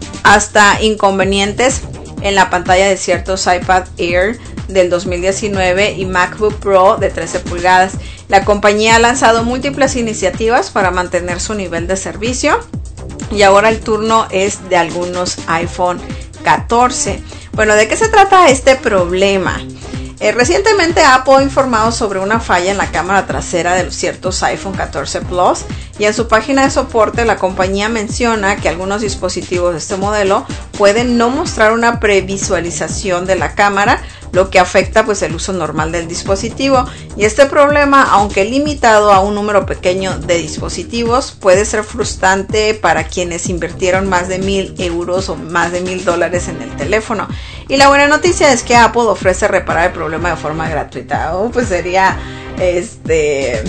Speaker 4: hasta inconvenientes en la pantalla de ciertos iPad Air del dos mil diecinueve y MacBook Pro de trece pulgadas. La compañía ha lanzado múltiples iniciativas para mantener su nivel de servicio y ahora el turno es de algunos iPhone catorce. Bueno, ¿de qué se trata este problema? Eh, recientemente Apple ha informado sobre una falla en la cámara trasera de los ciertos iPhone catorce Plus, y en su página de soporte la compañía menciona que algunos dispositivos de este modelo pueden no mostrar una previsualización de la cámara, lo que afecta pues el uso normal del dispositivo. Y este problema, aunque limitado a un número pequeño de dispositivos, puede ser frustrante para quienes invirtieron más de mil euros o más de mil dólares en el teléfono. Y la buena noticia es que Apple ofrece reparar el problema de forma gratuita. Oh, pues sería este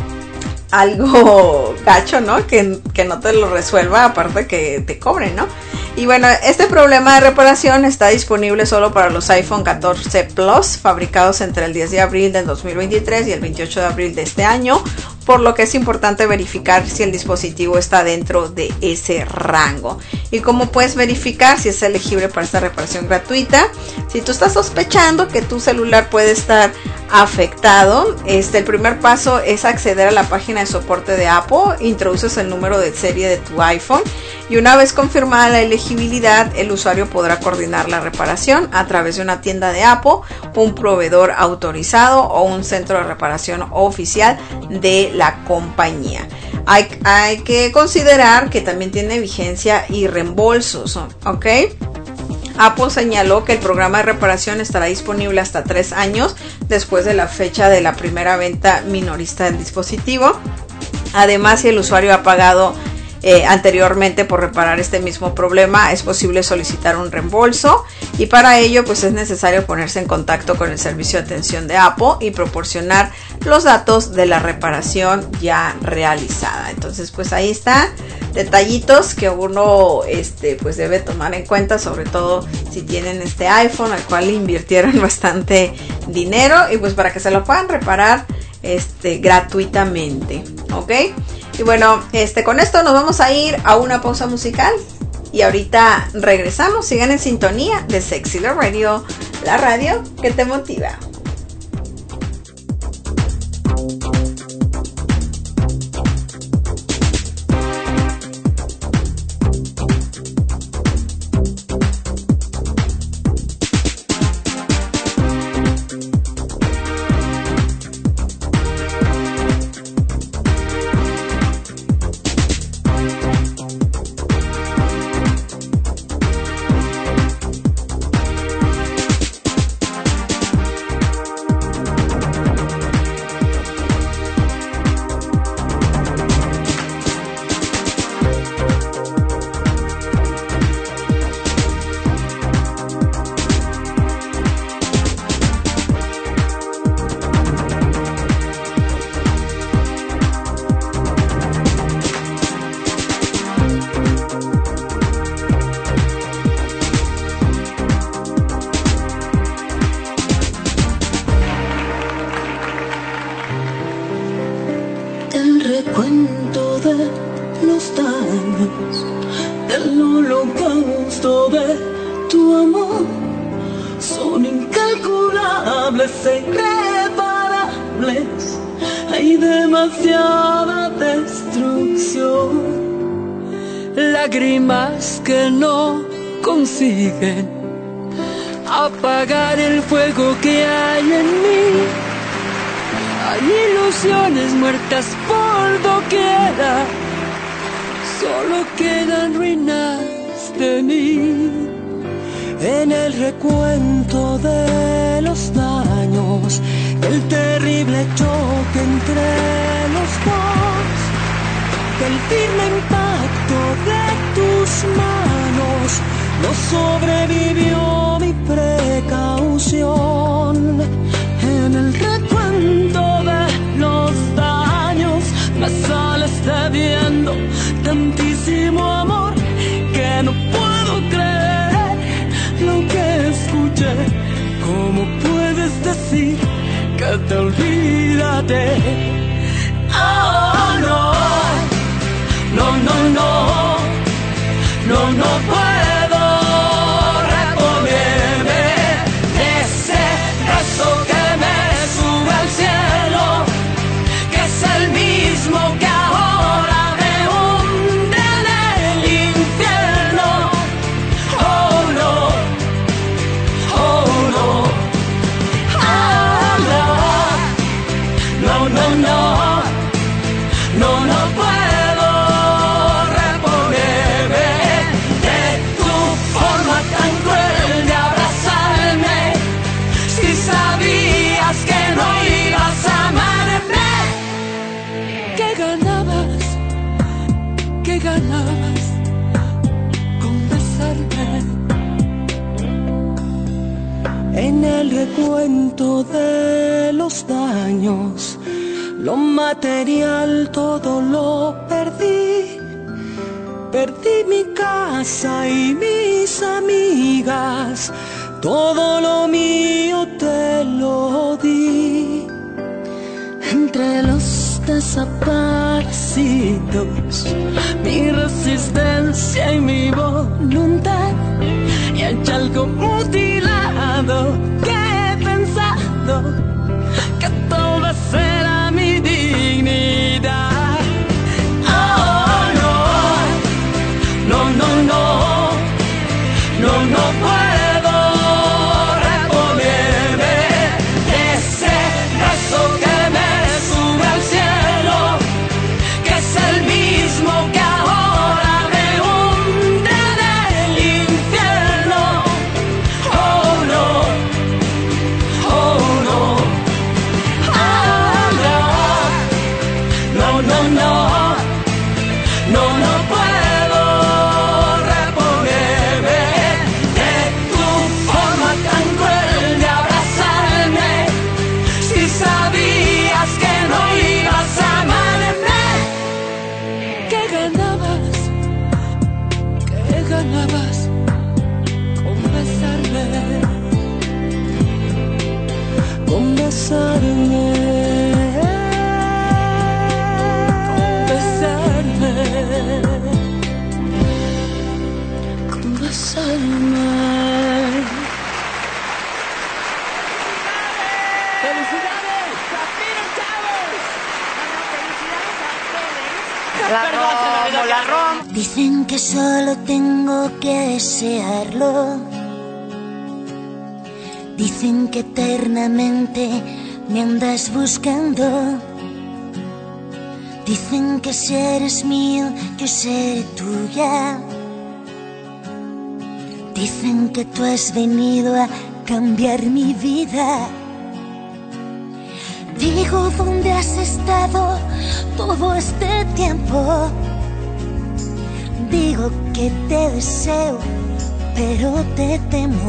Speaker 4: algo gacho, ¿no? Que, que no te lo resuelva, aparte que te cobren, ¿no? Y bueno, este problema de reparación está disponible solo para los iPhone catorce Plus fabricados entre el diez de abril del dos mil veintitrés y el veintiocho de abril de este año, por lo que es importante verificar si el dispositivo está dentro de ese rango. ¿Y cómo puedes verificar si es elegible para esta reparación gratuita? Si tú estás sospechando que tu celular puede estar afectado, este, el primer paso es acceder a la página de soporte de Apple, introduces el número de serie de tu iPhone y una vez confirmada la elegibilidad, el usuario podrá coordinar la reparación a través de una tienda de Apple, un proveedor autorizado o un centro de reparación oficial de la compañía. Hay, hay que considerar que también tiene vigencia y reembolsos, ¿ok? Apple señaló que el programa de reparación estará disponible hasta tres años después de la fecha de la primera venta minorista del dispositivo. Además, si el usuario ha pagado eh, anteriormente por reparar este mismo problema, es posible solicitar un reembolso, y para ello pues es necesario ponerse en contacto con el servicio de atención de Apple y proporcionar los datos de la reparación ya realizada. Entonces pues ahí está, detallitos que uno este pues debe tomar en cuenta, sobre todo si tienen este iPhone al cual invirtieron bastante dinero, y pues para que se lo puedan reparar este gratuitamente, ¿ok? Y bueno, este con esto nos vamos a ir a una pausa musical y ahorita regresamos. Sigan en sintonía de Sexy Love Radio, la radio que te motiva.
Speaker 10: Lágrimas que no consiguen apagar el fuego que hay en mí. Hay ilusiones muertas por doquiera, solo quedan ruinas de mí. En el recuento de los daños, el terrible choque entre los dos, el firme impacto de tus manos, no sobrevivió mi precaución. En el recuento de los daños me sales debiendo tantísimo amor que no puedo creer lo que escuché. ¿Cómo puedes decir que te olvidaste? Oh no, no, no, no, no, no puedo reponerme de ese beso que me sube al cielo, que es el mismo que ahora me hunde en el infierno. Oh no, oh no, oh no, no, no, no, no, no puedo. Ganabas con besarme. En el recuento de los daños, lo material todo lo perdí. Perdí mi casa y mis amigas, todo lo mío te lo di. Entre los desaparecidos, mi resistencia y mi voluntad, y hay algo mutilado que he pensado que tal vez será mi dignidad. Oh no, no, no, no, no, no puedo reponerme de ese beso que me sube al cielo, que es el mismo que ahora me hunde en el infierno. Oh
Speaker 6: besarme, con besarme, con besarme.
Speaker 11: La Romo, la Romo.
Speaker 12: Dicen que solo tengo que desearlo. Dicen que eternamente me andas buscando. Dicen que si eres mío, yo seré tuya. Dicen que tú has venido a cambiar mi vida. Digo, ¿dónde has estado todo este tiempo? Digo que te deseo, pero te temo.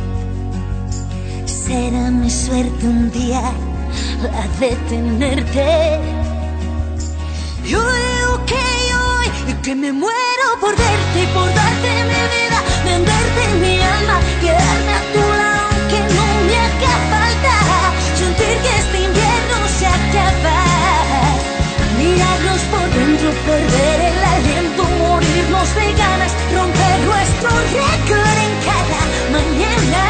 Speaker 12: Será mi suerte un día la de tenerte. Yo digo que hoy, que me muero por verte y por darte mi vida, venderte mi alma, quedarme a tu lado aunque no me haga falta. Sentir que este invierno se acaba, mirarnos por dentro, perder el aliento, morirnos de ganas, romper nuestro récord en cada mañana.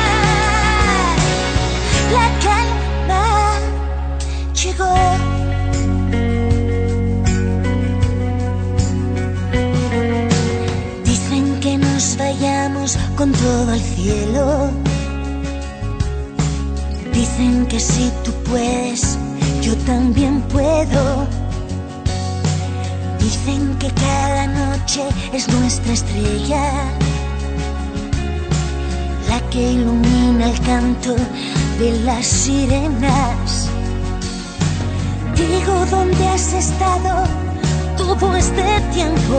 Speaker 12: La calma llegó. Dicen que nos vayamos con todo el cielo. Dicen que si tú puedes, yo también puedo. Dicen que cada noche es nuestra estrella, la que ilumina el canto de las sirenas. Digo, ¿dónde has estado todo este tiempo?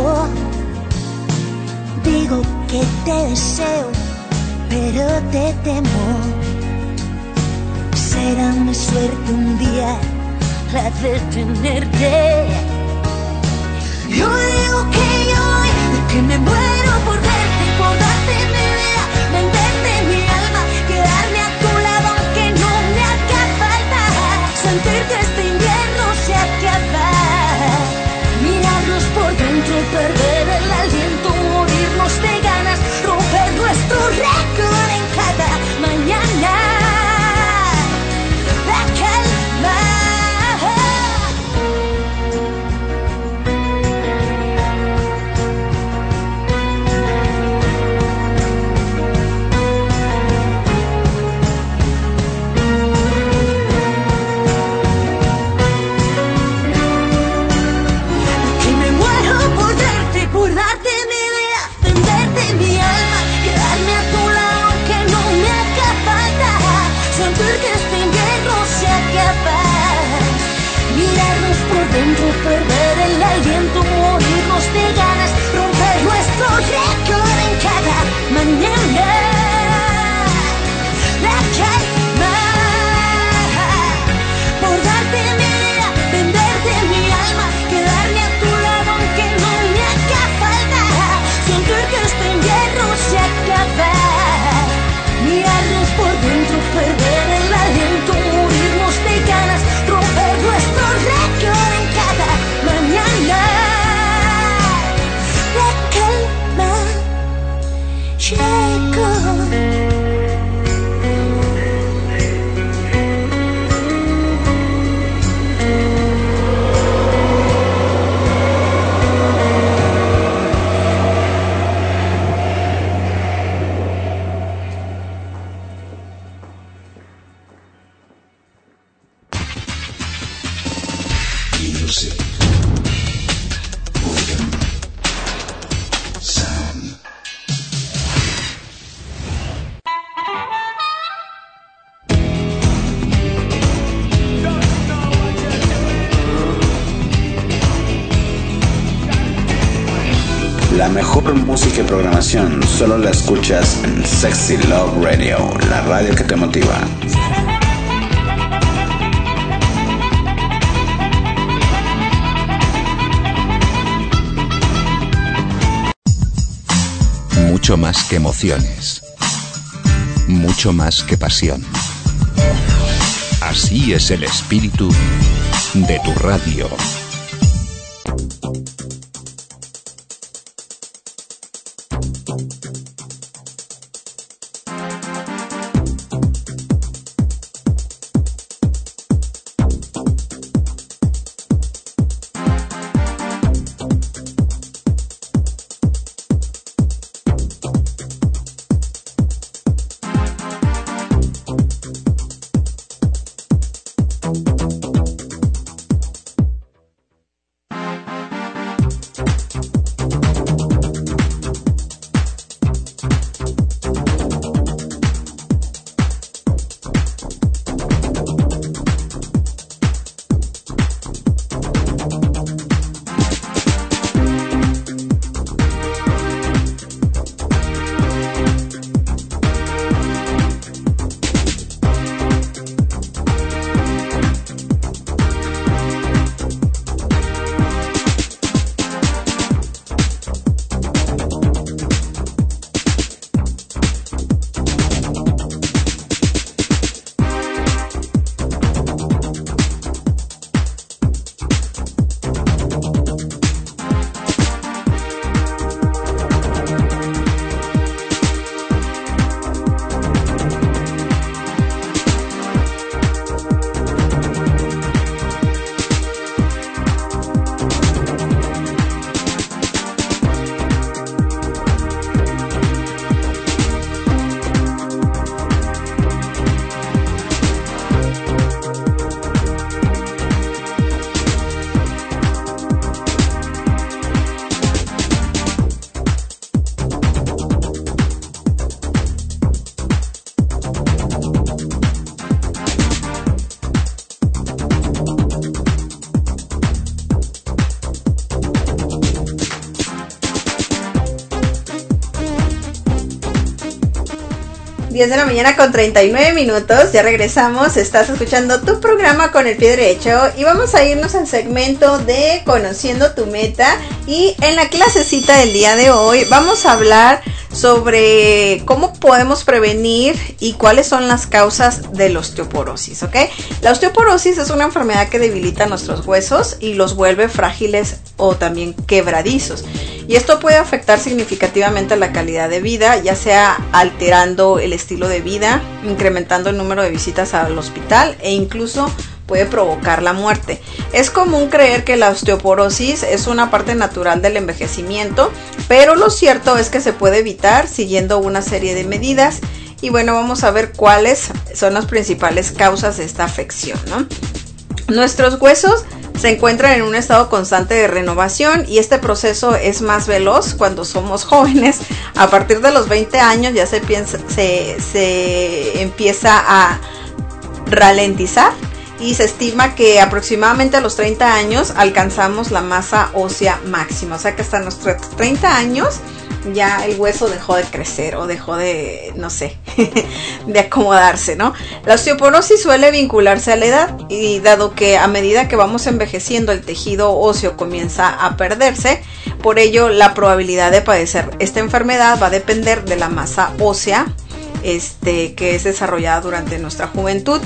Speaker 12: Digo que te deseo, pero te temo. Será mi suerte un día la de tenerte. Yo digo que hoy, que me muero por verte, por darte mi vida, venderte mi alma, quedarme a tu lado aunque no me haga falta. Sentir que este invierno se acaba, mirarnos por dentro, perder el aliento, morirnos de ganas, romper nuestro récord en cada mañana. La calma. Por darte mi vida, venderte mi alma, quedarme a tu lado aunque no me haga falta. Sentir que este invierno se acaba, mirarnos por dentro, perder el aliento, morirnos de ganas, romper nuestro récord en cada mañana. La calma, por darte mi vida, venderte mi alma, quedarme a tu lado aunque no me haga falta. Sentir que este invierno se acaba, mirarnos por dentro, perder el aliento, morirnos de ganas, romper nuestro récord en cada mañana. La calma llegó.
Speaker 2: La mejor música y programación solo la escuchas en Sexy Love Radio, la radio que te motiva.
Speaker 3: Mucho más que emociones. Mucho más que pasión. Así es el espíritu de tu radio.
Speaker 4: diez de la mañana con treinta y nueve minutos, ya regresamos, estás escuchando tu programa Con el Pie Derecho y vamos a irnos al segmento de Conociendo tu Meta. Y en la clasecita del día de hoy vamos a hablar sobre cómo podemos prevenir y cuáles son las causas de la osteoporosis, ¿ok? La osteoporosis es una enfermedad que debilita nuestros huesos y los vuelve frágiles o también quebradizos. Y esto puede afectar significativamente la calidad de vida, ya sea alterando el estilo de vida, incrementando el número de visitas al hospital e incluso puede provocar la muerte. Es común creer que la osteoporosis es una parte natural del envejecimiento, pero lo cierto es que se puede evitar siguiendo una serie de medidas. Y bueno, vamos a ver cuáles son las principales causas de esta afección, ¿no? Nuestros huesos se encuentran en un estado constante de renovación y este proceso es más veloz cuando somos jóvenes. A partir de los veinte años ya se, piensa, se, se empieza a ralentizar y se estima que aproximadamente a los treinta años alcanzamos la masa ósea máxima. O sea que hasta nuestros treinta años ya el hueso dejó de crecer o dejó de, no sé, de acomodarse, ¿no? La osteoporosis suele vincularse a la edad y dado que a medida que vamos envejeciendo el tejido óseo comienza a perderse, por ello la probabilidad de padecer esta enfermedad va a depender de la masa ósea este, que es desarrollada durante nuestra juventud.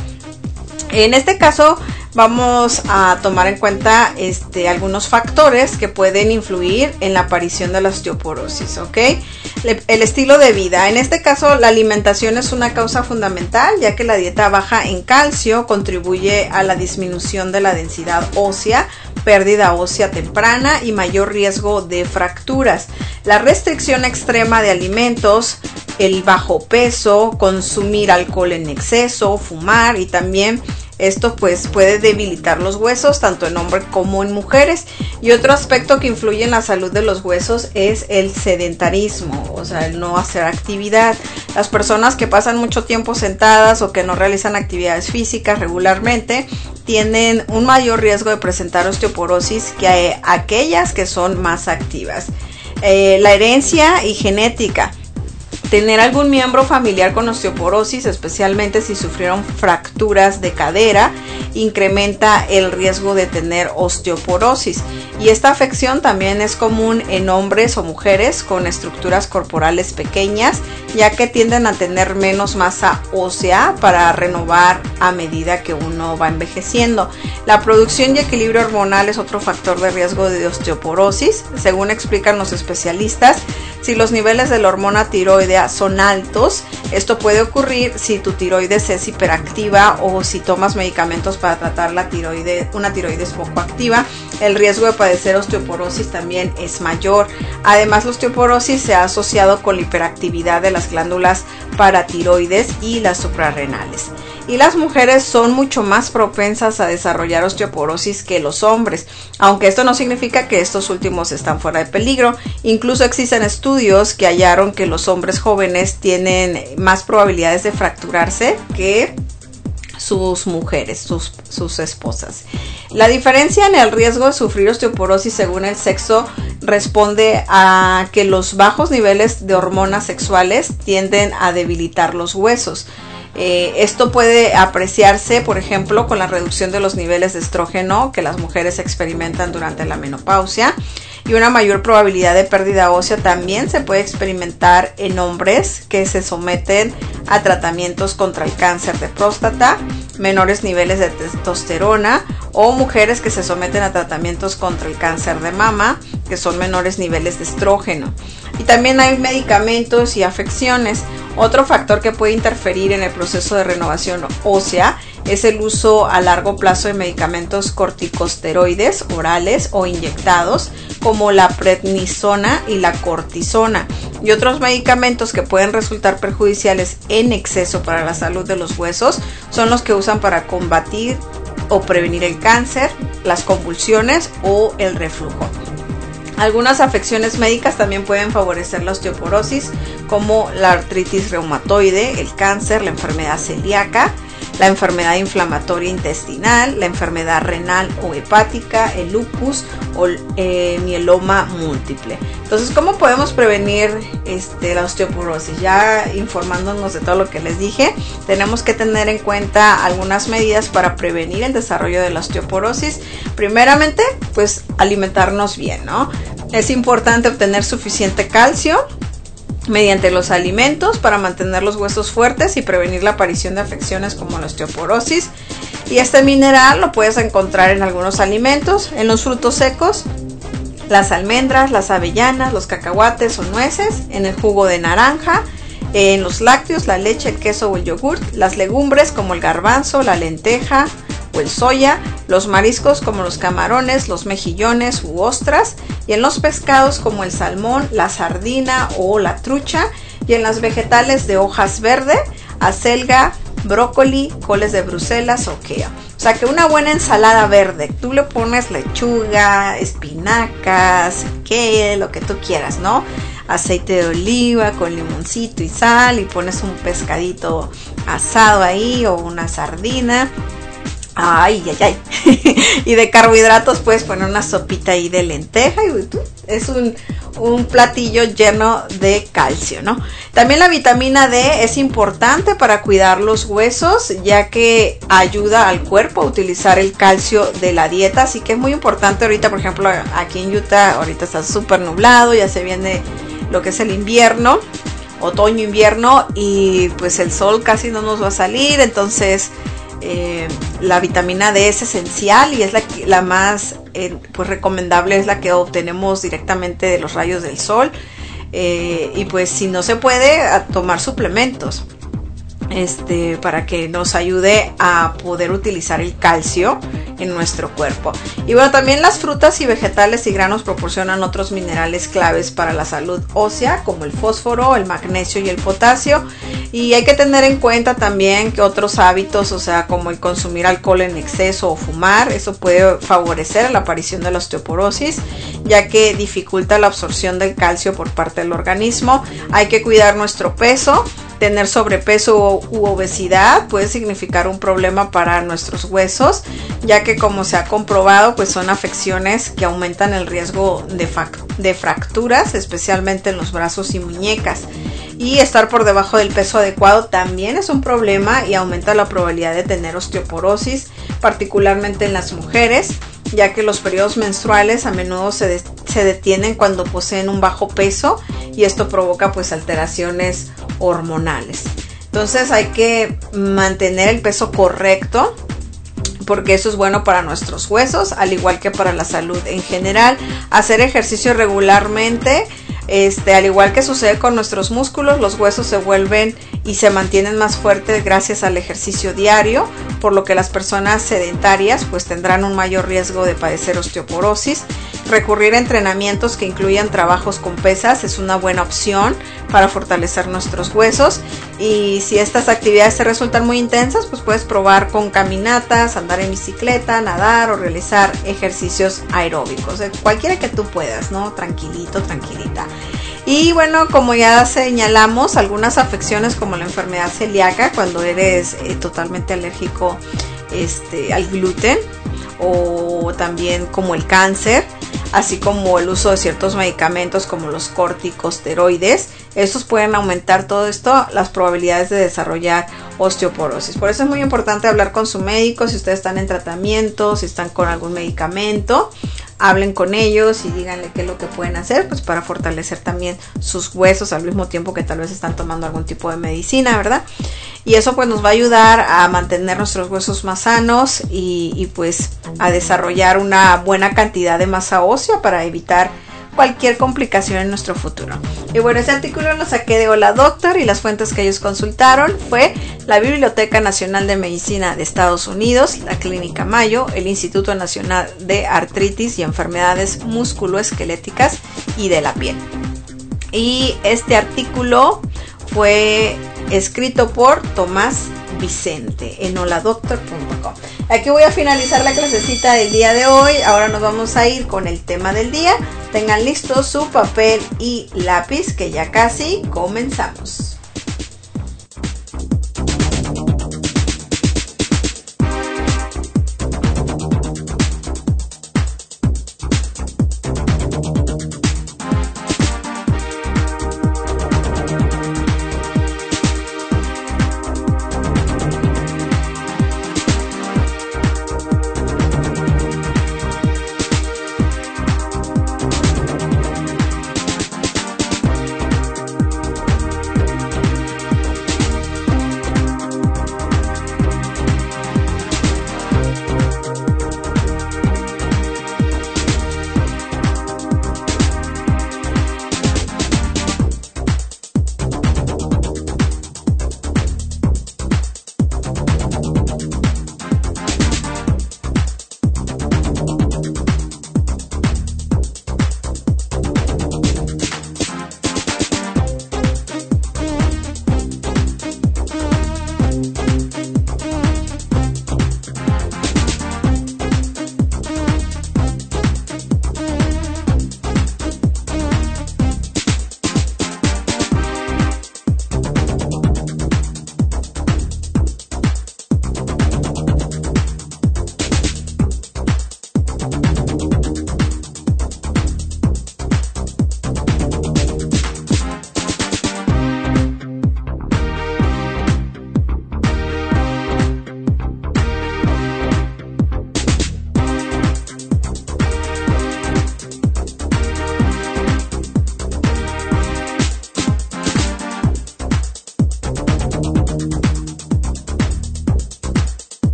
Speaker 4: En este caso vamos a tomar en cuenta este, algunos factores que pueden influir en la aparición de la osteoporosis, ¿ok? Le, el estilo de vida. En este caso la alimentación es una causa fundamental, ya que la dieta baja en calcio contribuye a la disminución de la densidad ósea, pérdida ósea temprana y mayor riesgo de fracturas. La restricción extrema de alimentos, el bajo peso, consumir alcohol en exceso, fumar y también esto pues puede debilitar los huesos tanto en hombres como en mujeres. Y otro aspecto que influye en la salud de los huesos es el sedentarismo, o sea, el no hacer actividad. Las personas que pasan mucho tiempo sentadas o que no realizan actividades físicas regularmente tienen un mayor riesgo de presentar osteoporosis que aquellas que son más activas. Eh, la herencia y genética. Tener algún miembro familiar con osteoporosis, especialmente si sufrieron fracturas de cadera, incrementa el riesgo de tener osteoporosis. Y esta afección también es común en hombres o mujeres con estructuras corporales pequeñas, ya que tienden a tener menos masa ósea para renovar a medida que uno va envejeciendo. La producción y equilibrio hormonal es otro factor de riesgo de osteoporosis. Según explican los especialistas, si los niveles de la hormona tiroidea son altos, esto puede ocurrir si tu tiroides es hiperactiva o si tomas medicamentos para tratar la tiroides, una tiroides poco activa. El riesgo de padecer osteoporosis también es mayor. Además, la osteoporosis se ha asociado con la hiperactividad de las glándulas paratiroides y las suprarrenales. Y las mujeres son mucho más propensas a desarrollar osteoporosis que los hombres, aunque esto no significa que estos últimos están fuera de peligro. Incluso existen estudios que hallaron que los hombres jóvenes tienen más probabilidades de fracturarse que sus mujeres, sus, sus esposas. La diferencia en el riesgo de sufrir osteoporosis según el sexo responde a que los bajos niveles de hormonas sexuales tienden a debilitar los huesos. Eh, esto puede apreciarse, por ejemplo, con la reducción de los niveles de estrógeno que las mujeres experimentan durante la menopausia, y una mayor probabilidad de pérdida ósea también se puede experimentar en hombres que se someten a tratamientos contra el cáncer de próstata, menores niveles de testosterona, o mujeres que se someten a tratamientos contra el cáncer de mama, que son menores niveles de estrógeno. Y también hay medicamentos y afecciones. Otro factor que puede interferir en el proceso de renovación ósea es el uso a largo plazo de medicamentos corticosteroides orales o inyectados, como la prednisona y la cortisona, y otros medicamentos que pueden resultar perjudiciales en exceso para la salud de los huesos son los que usan para combatir o prevenir el cáncer, las convulsiones o el reflujo. Algunas afecciones médicas también pueden favorecer la osteoporosis, como la artritis reumatoide, el cáncer, la enfermedad celíaca, la enfermedad inflamatoria intestinal, la enfermedad renal o hepática, el lupus o el eh, mieloma múltiple. Entonces, ¿cómo podemos prevenir este, la osteoporosis? Ya informándonos de todo lo que les dije, tenemos que tener en cuenta algunas medidas para prevenir el desarrollo de la osteoporosis. Primeramente, pues alimentarnos bien, ¿no? Es importante obtener suficiente calcio mediante los alimentos para mantener los huesos fuertes y prevenir la aparición de afecciones como la osteoporosis. Y este mineral lo puedes encontrar en algunos alimentos, en los frutos secos, las almendras, las avellanas, los cacahuates o nueces, en el jugo de naranja, en los lácteos, la leche, el queso o el yogurt, las legumbres como el garbanzo, la lenteja o el soya, los mariscos como los camarones, los mejillones u ostras, y en los pescados como el salmón, la sardina o la trucha, y en las vegetales de hojas verde, acelga, brócoli, coles de Bruselas o quea. O sea que una buena ensalada verde, tú le pones lechuga, espinacas, qué, lo que tú quieras, ¿no? Aceite de oliva con limoncito y sal, y pones un pescadito asado ahí o una sardina. Ay, ay, ay. Y de carbohidratos puedes poner una sopita ahí de lenteja y es un, un platillo lleno de calcio, ¿no? También la vitamina D es importante para cuidar los huesos, ya que ayuda al cuerpo a utilizar el calcio de la dieta. Así que es muy importante ahorita, por ejemplo, aquí en Utah, ahorita está súper nublado, ya se viene lo que es el invierno, otoño, invierno, y pues el sol casi no nos va a salir, entonces Eh, la vitamina D es esencial y es la, la más eh, pues recomendable, es la que obtenemos directamente de los rayos del sol, eh, y pues si no se puede, a tomar suplementos este, para que nos ayude a poder utilizar el calcio en nuestro cuerpo. Y bueno, también las frutas y vegetales y granos proporcionan otros minerales claves para la salud ósea, como el fósforo, el magnesio y el potasio. Y hay que tener en cuenta también que otros hábitos, o sea, como el consumir alcohol en exceso o fumar, eso puede favorecer la aparición de la osteoporosis, ya que dificulta la absorción del calcio por parte del organismo. Hay que cuidar nuestro peso. Tener sobrepeso u obesidad puede significar un problema para nuestros huesos, ya que, como se ha comprobado, pues son afecciones que aumentan el riesgo de de fracturas, especialmente en los brazos y muñecas. Y estar por debajo del peso adecuado también es un problema y aumenta la probabilidad de tener osteoporosis, particularmente en las mujeres, ya que los periodos menstruales a menudo se, de- se detienen cuando poseen un bajo peso y esto provoca pues alteraciones hormonales. Entonces hay que mantener el peso correcto, porque eso es bueno para nuestros huesos, al igual que para la salud en general. Hacer ejercicio regularmente, este, al igual que sucede con nuestros músculos, los huesos se vuelven y se mantienen más fuertes gracias al ejercicio diario, por lo que las personas sedentarias pues tendrán un mayor riesgo de padecer osteoporosis. Recurrir a entrenamientos que incluyan trabajos con pesas es una buena opción para fortalecer nuestros huesos, y si estas actividades te resultan muy intensas, pues puedes probar con caminatas, andar en bicicleta, nadar o realizar ejercicios aeróbicos, cualquiera que tú puedas, ¿no? Tranquilito, tranquilita. Y bueno, como ya señalamos, algunas afecciones como la enfermedad celíaca, cuando eres eh, totalmente alérgico este, al gluten, o también como el cáncer, así como el uso de ciertos medicamentos como los corticosteroides, estos pueden aumentar todo esto, las probabilidades de desarrollar osteoporosis. Por eso es muy importante hablar con su médico si ustedes están en tratamiento, si están con algún medicamento. Hablen con ellos y díganle qué es lo que pueden hacer pues para fortalecer también sus huesos al mismo tiempo que tal vez están tomando algún tipo de medicina, ¿verdad? Y eso pues nos va a ayudar a mantener nuestros huesos más sanos y, y pues a desarrollar una buena cantidad de masa ósea para evitar cualquier complicación en nuestro futuro. Y bueno, ese artículo lo saqué de Hola Doctor, y las fuentes que ellos consultaron fue la Biblioteca Nacional de Medicina de Estados Unidos, la Clínica Mayo, el Instituto Nacional de Artritis y Enfermedades Musculoesqueléticas y de la Piel. Y este artículo fue escrito por Tomás Vicente en hola doctor punto com. Aquí voy a finalizar la clasecita del día de hoy. Ahora nos vamos a ir con el tema del día. Tengan listo su papel y lápiz, que ya casi comenzamos.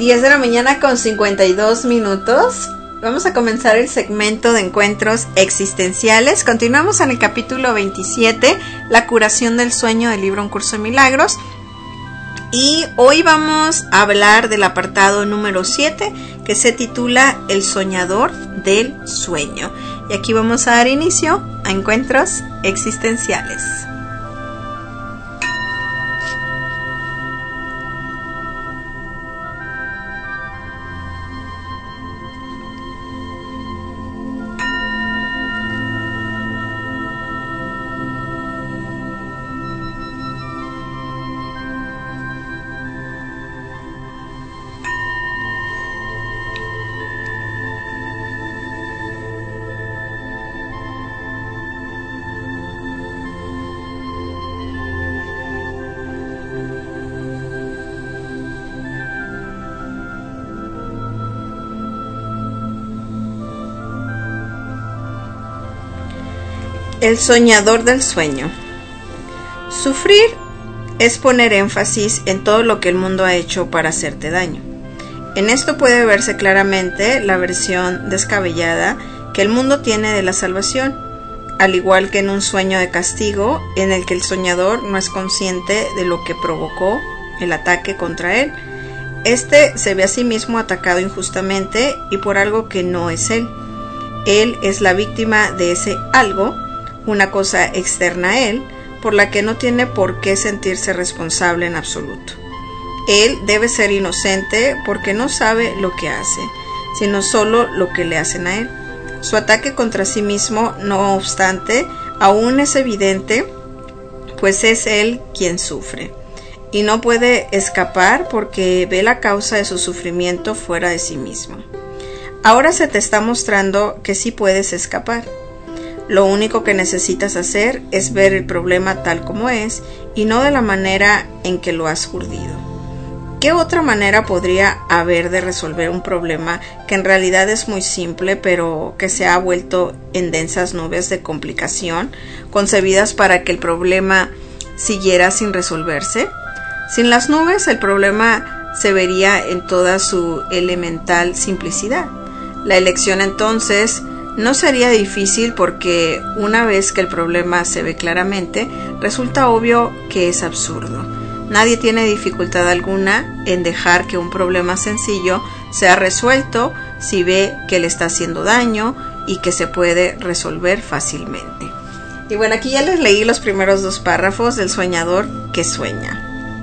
Speaker 4: diez de la mañana con cincuenta y dos minutos. Vamos a comenzar el segmento de encuentros existenciales. Continuamos en el capítulo veintisiete, la curación del sueño, del libro Un Curso de Milagros. Y hoy vamos a hablar del apartado número siete, que se titula El soñador del sueño. Y aquí vamos a dar inicio a encuentros existenciales. El soñador del sueño. Sufrir es poner énfasis en todo lo que el mundo ha hecho para hacerte daño. En esto puede verse claramente la versión descabellada que el mundo tiene de la salvación, al igual que en un sueño de castigo en el que el soñador no es consciente de lo que provocó el ataque contra él. Este se ve a sí mismo atacado injustamente y por algo que no es él. Él es la víctima de ese algo, una cosa externa a él, por la que no tiene por qué sentirse responsable en absoluto. Él debe ser inocente porque no sabe lo que hace, sino solo lo que le hacen a él. Su ataque contra sí mismo, no obstante, aún es evidente, pues es él quien sufre, y no puede escapar porque ve la causa de su sufrimiento fuera de sí mismo. Ahora se te está mostrando que sí puedes escapar. Lo único que necesitas hacer es ver el problema tal como es y no de la manera en que lo has urdido. ¿Qué otra manera podría haber de resolver un problema que en realidad es muy simple, pero que se ha vuelto en densas nubes de complicación, concebidas para que el problema siguiera sin resolverse? Sin las nubes, el problema se vería en toda su elemental simplicidad. La elección entonces no sería difícil porque una vez que el problema se ve claramente, resulta obvio que es absurdo. Nadie tiene dificultad alguna en dejar que un problema sencillo sea resuelto si ve que le está haciendo daño y que se puede resolver fácilmente. Y bueno, aquí ya les leí los primeros dos párrafos del soñador que sueña.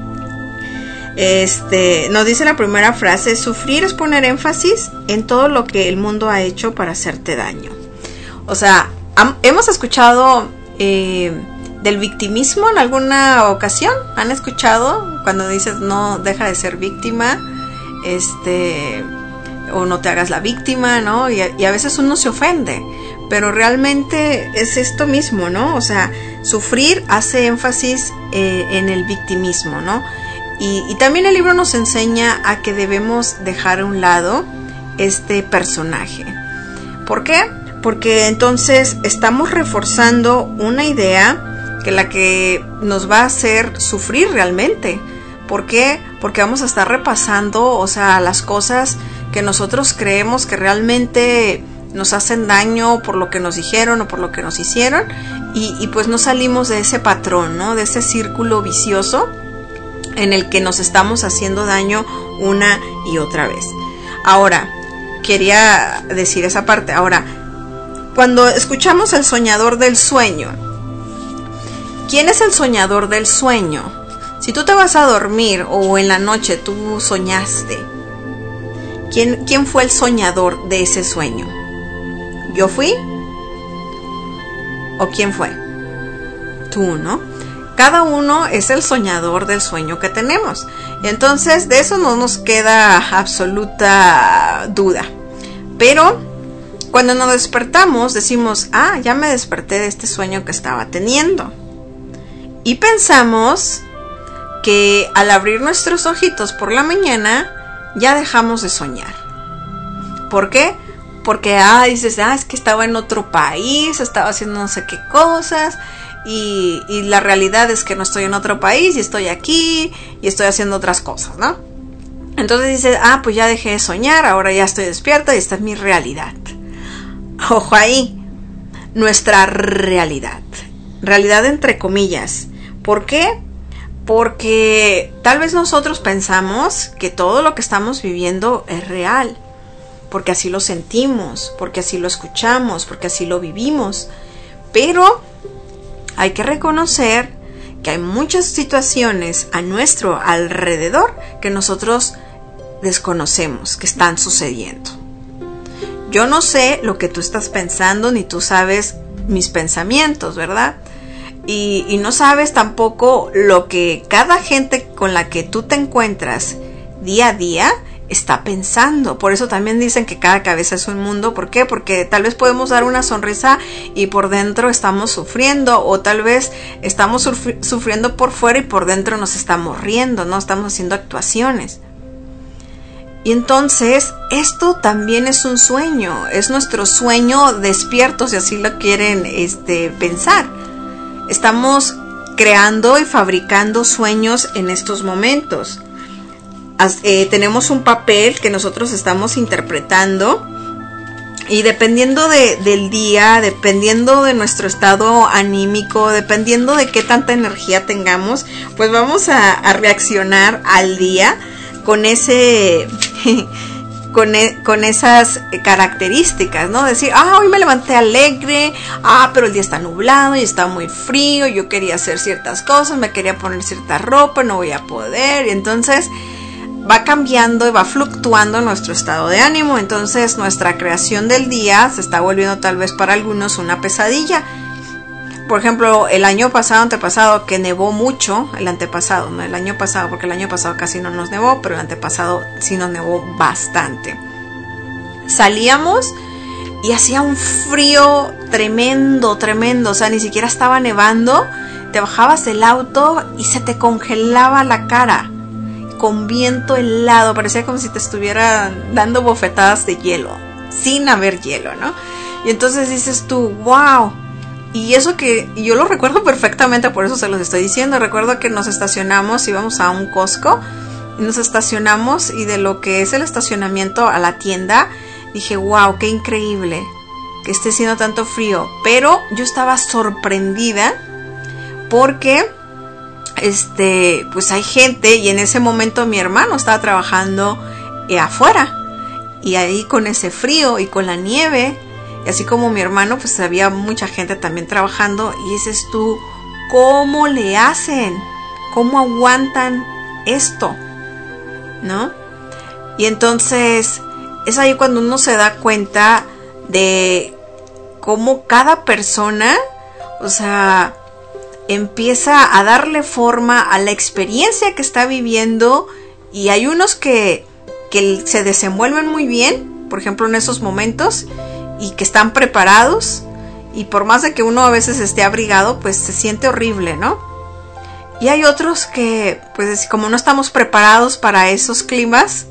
Speaker 4: Este, nos dice la primera frase: sufrir es poner énfasis en todo lo que el mundo ha hecho para hacerte daño. O sea, ham, hemos escuchado eh, del victimismo en alguna ocasión. ¿Han escuchado cuando dices no, deja de ser víctima? Este, o no te hagas la víctima, ¿no? Y a, y a veces uno se ofende, pero realmente es esto mismo, ¿no? O sea, sufrir hace énfasis eh, en el victimismo, ¿no? Y, y también el libro nos enseña a que debemos dejar a un lado este personaje. ¿Por qué? Porque entonces estamos reforzando una idea que la que nos va a hacer sufrir realmente. ¿Por qué? Porque vamos a estar repasando, o sea, las cosas que nosotros creemos que realmente nos hacen daño por lo que nos dijeron o por lo que nos hicieron, y, y pues no salimos de ese patrón, ¿no? De ese círculo vicioso en el que nos estamos haciendo daño una y otra vez. Ahora, quería decir esa parte. Ahora, cuando escuchamos el soñador del sueño, ¿quién es el soñador del sueño? Si tú te vas a dormir o en la noche tú soñaste, ¿quién, quién fue el soñador de ese sueño? ¿Yo fui? ¿O quién fue? Tú, ¿no? Cada uno es el soñador del sueño que tenemos. Entonces, de eso no nos queda absoluta duda. Pero cuando nos despertamos, decimos, ah, ya me desperté de este sueño que estaba teniendo. Y pensamos que al abrir nuestros ojitos por la mañana, ya dejamos de soñar. ¿Por qué? Porque, ah, dices, ah, es que estaba en otro país, estaba haciendo no sé qué cosas. Y, y la realidad es que no estoy en otro país y estoy aquí y estoy haciendo otras cosas, ¿no? Entonces dices, ah, pues ya dejé de soñar, ahora ya estoy despierta y esta es mi realidad. Ojo ahí, nuestra realidad. Realidad entre comillas. ¿Por qué? Porque tal vez nosotros pensamos que todo lo que estamos viviendo es real. Porque así lo sentimos, porque así lo escuchamos, porque así lo vivimos. Pero hay que reconocer que hay muchas situaciones a nuestro alrededor que nosotros desconocemos, que están sucediendo. Yo no sé lo que tú estás pensando, ni tú sabes mis pensamientos, ¿verdad? Y, y no sabes tampoco lo que cada gente con la que tú te encuentras día a día está pensando. Por eso también dicen que cada cabeza es un mundo. ¿Por qué? Porque tal vez podemos dar una sonrisa y por dentro estamos sufriendo, o tal vez estamos sufri- sufriendo por fuera y por dentro nos estamos riendo, ¿no? Estamos haciendo actuaciones. Y entonces esto también es un sueño, es nuestro sueño despierto, si así lo quieren este, pensar. Estamos creando y fabricando sueños en estos momentos. Eh, tenemos un papel que nosotros estamos interpretando y dependiendo de, del día, dependiendo de nuestro estado anímico, dependiendo de qué tanta energía tengamos, pues vamos a, a reaccionar al día con ese con, e, con esas características, ¿no? Decir, ah, hoy me levanté alegre, ah, pero el día está nublado y está muy frío, yo quería hacer ciertas cosas, me quería poner cierta ropa, no voy a poder, y entonces va cambiando y va fluctuando nuestro estado de ánimo. Entonces nuestra creación del día se está volviendo tal vez para algunos una pesadilla. Por ejemplo, el año pasado, antepasado, que nevó mucho, el antepasado, no el año pasado, porque el año pasado casi no nos nevó, pero el antepasado sí nos nevó bastante. Salíamos y hacía un frío tremendo, tremendo, o sea, ni siquiera estaba nevando, te bajabas del auto y se te congelaba la cara, con viento helado, parecía como si te estuvieran dando bofetadas de hielo, sin haber hielo, ¿no? Y entonces dices tú, wow. Y eso que yo lo recuerdo perfectamente, por eso se los estoy diciendo. Recuerdo que nos estacionamos, íbamos a un Costco, y nos estacionamos, y de lo que es el estacionamiento a la tienda, dije, wow, qué increíble que esté haciendo tanto frío. Pero yo estaba sorprendida porque este, pues hay gente, y en ese momento mi hermano estaba trabajando eh, afuera, y ahí con ese frío y con la nieve, y así como mi hermano, pues había mucha gente también trabajando, y dices tú, ¿cómo le hacen? ¿Cómo aguantan esto? ¿No? Y entonces es ahí cuando uno se da cuenta de cómo cada persona, o sea, empieza a darle forma a la experiencia que está viviendo, y hay unos que, que se desenvuelven muy bien, por ejemplo en esos momentos, y que están preparados, y por más de que uno a veces esté abrigado, pues se siente horrible, ¿no? Y hay otros que, pues como no estamos preparados para esos climas,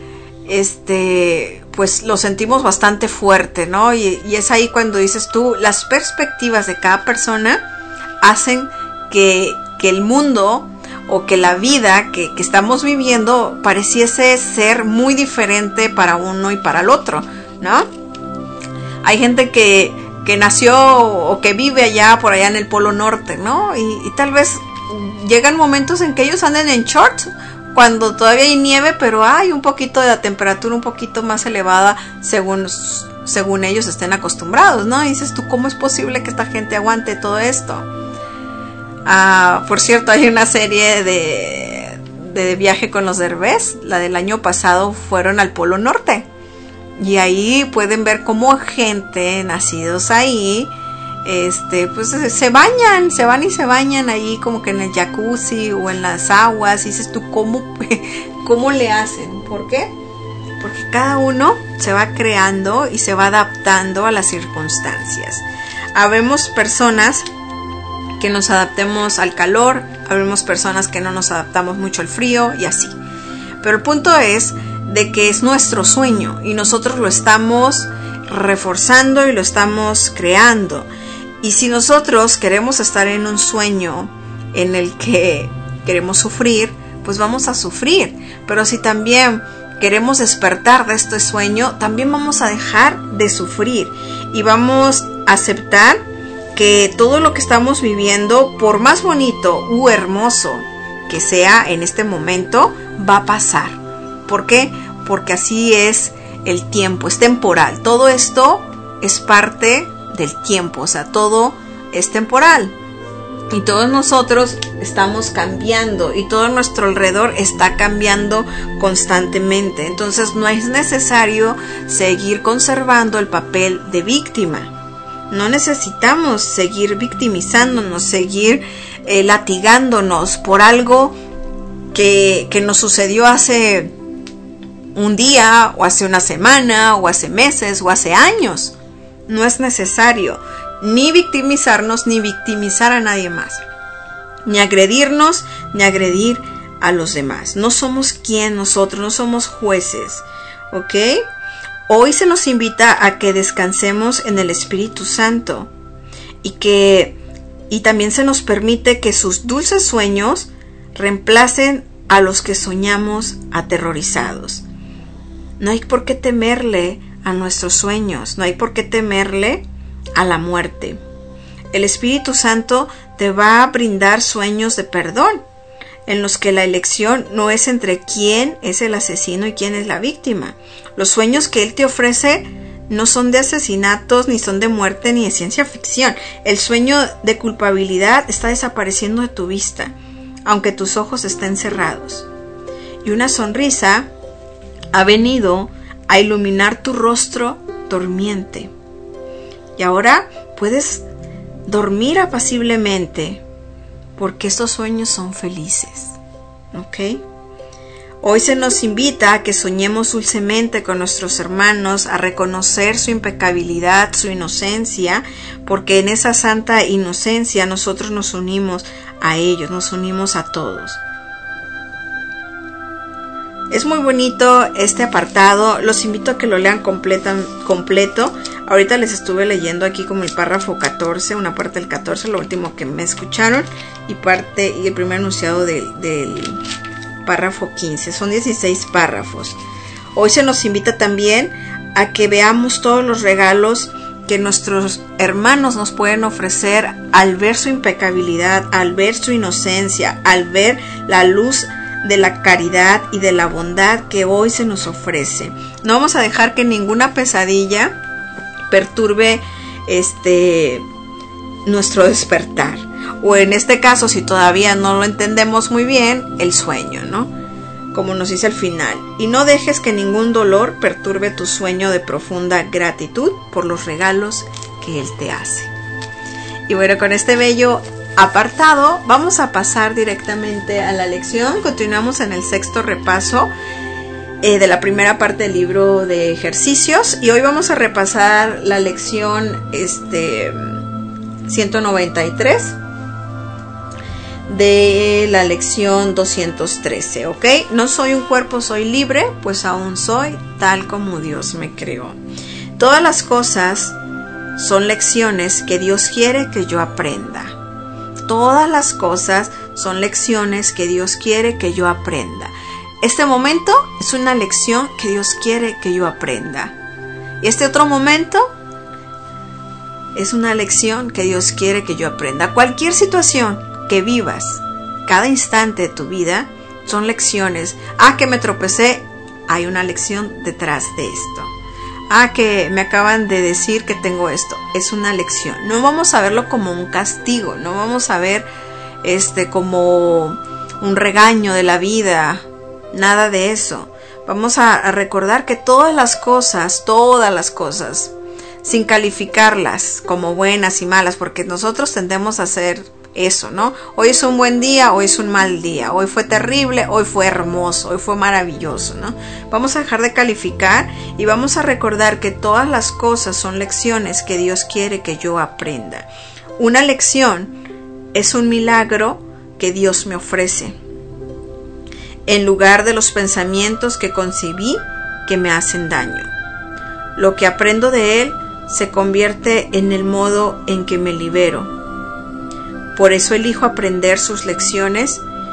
Speaker 4: este, pues lo sentimos bastante fuerte, ¿no? Y, y es ahí cuando dices tú, las perspectivas de cada persona hacen que, que el mundo o que la vida que, que estamos viviendo pareciese ser muy diferente para uno y para el otro, ¿no? Hay gente que, que nació o que vive allá, por allá en el Polo Norte, ¿no? Y, y tal vez llegan momentos en que ellos anden en shorts cuando todavía hay nieve, pero hay un poquito de la temperatura un poquito más elevada según, según ellos estén acostumbrados, ¿no? Y dices tú, ¿cómo es posible que esta gente aguante todo esto? Ah, por cierto, hay una serie de, de Viaje con los Derbez, la del año pasado, fueron al Polo Norte. Y ahí pueden ver cómo gente nacidos ahí, este, pues se bañan, se van y se bañan ahí como que en el jacuzzi o en las aguas. Y dices tú, ¿cómo, cómo le hacen? ¿Por qué? Porque cada uno se va creando y se va adaptando a las circunstancias. Habemos personas que nos adaptemos al calor, habemos personas que no nos adaptamos mucho al frío y así. Pero el punto es de que es nuestro sueño y nosotros lo estamos reforzando y lo estamos creando. Y si nosotros queremos estar en un sueño en el que queremos sufrir, pues vamos a sufrir. Pero si también queremos despertar de este sueño, también vamos a dejar de sufrir y vamos a aceptar que todo lo que estamos viviendo, por más bonito u hermoso que sea en este momento, va a pasar. ¿Por qué? Porque así es el tiempo, es temporal. Todo esto es parte del tiempo, o sea, todo es temporal. Y todos nosotros estamos cambiando y todo nuestro alrededor está cambiando constantemente. Entonces no es necesario seguir conservando el papel de víctima. No necesitamos seguir victimizándonos, seguir eh, latigándonos por algo que, que nos sucedió hace un día o hace una semana o hace meses o hace años. No es necesario ni victimizarnos ni victimizar a nadie más, ni agredirnos ni agredir a los demás. No somos quien nosotros, no somos jueces, ¿ok? Hoy se nos invita a que descansemos en el Espíritu Santo y que y también se nos permite que sus dulces sueños reemplacen a los que soñamos aterrorizados. No hay por qué temerle a nuestros sueños, no hay por qué temerle a la muerte. El Espíritu Santo te va a brindar sueños de perdón, en los que la elección no es entre quién es el asesino y quién es la víctima. Los sueños que Él te ofrece no son de asesinatos, ni son de muerte, ni de ciencia ficción. El sueño de culpabilidad está desapareciendo de tu vista, aunque tus ojos estén cerrados. Y una sonrisa ha venido a iluminar tu rostro dormiente. Y ahora puedes dormir apaciblemente, porque estos sueños son felices, ¿ok? Hoy se nos invita a que soñemos dulcemente con nuestros hermanos, a reconocer su impecabilidad, su inocencia, porque en esa santa inocencia nosotros nos unimos a ellos, nos unimos a todos. Es muy bonito este apartado, los invito a que lo lean completa, completo. Ahorita les estuve leyendo aquí como el párrafo catorce, una parte del catorce, lo último que me escucharon, y parte y el primer enunciado del, del párrafo quince. Son dieciséis párrafos. Hoy se nos invita también a que veamos todos los regalos que nuestros hermanos nos pueden ofrecer al ver su impecabilidad, al ver su inocencia, al ver la luz de la caridad y de la bondad que hoy se nos ofrece. No vamos a dejar que ninguna pesadilla perturbe este nuestro despertar, o en este caso, si todavía no lo entendemos muy bien, el sueño, ¿no? Como nos dice al final, y no dejes que ningún dolor perturbe tu sueño de profunda gratitud por los regalos que Él te hace. Y bueno, con este bello apartado vamos a pasar directamente a la lección. Continuamos en el sexto repaso eh, de la primera parte del libro de ejercicios, y hoy vamos a repasar la lección este, ciento noventa y tres de la lección doscientos trece, ¿ok? No soy un cuerpo, soy libre, pues aún soy tal como Dios me creó. Todas las cosas son lecciones que Dios quiere que yo aprenda. Todas las cosas son lecciones que Dios quiere que yo aprenda. Este momento es una lección que Dios quiere que yo aprenda. Y este otro momento es una lección que Dios quiere que yo aprenda. Cualquier situación que vivas, cada instante de tu vida, son lecciones. Ah, que me tropecé, hay una lección detrás de esto. Ah, que me acaban de decir que tengo esto, es una lección. No vamos a verlo como un castigo, no vamos a ver este como un regaño de la vida, nada de eso. Vamos a, a recordar que todas las cosas, todas las cosas, sin calificarlas como buenas y malas, porque nosotros tendemos a hacer eso, ¿no? Hoy es un buen día, hoy es un mal día, hoy fue terrible, hoy fue hermoso, hoy fue maravilloso, ¿no? Vamos a dejar de calificar y vamos a recordar que todas las cosas son lecciones que Dios quiere que yo aprenda. Una lección es un milagro que Dios me ofrece, en lugar de los pensamientos que concibí que me hacen daño. Lo que aprendo de Él se convierte en el modo en que me libero. Por eso elijo aprender sus lecciones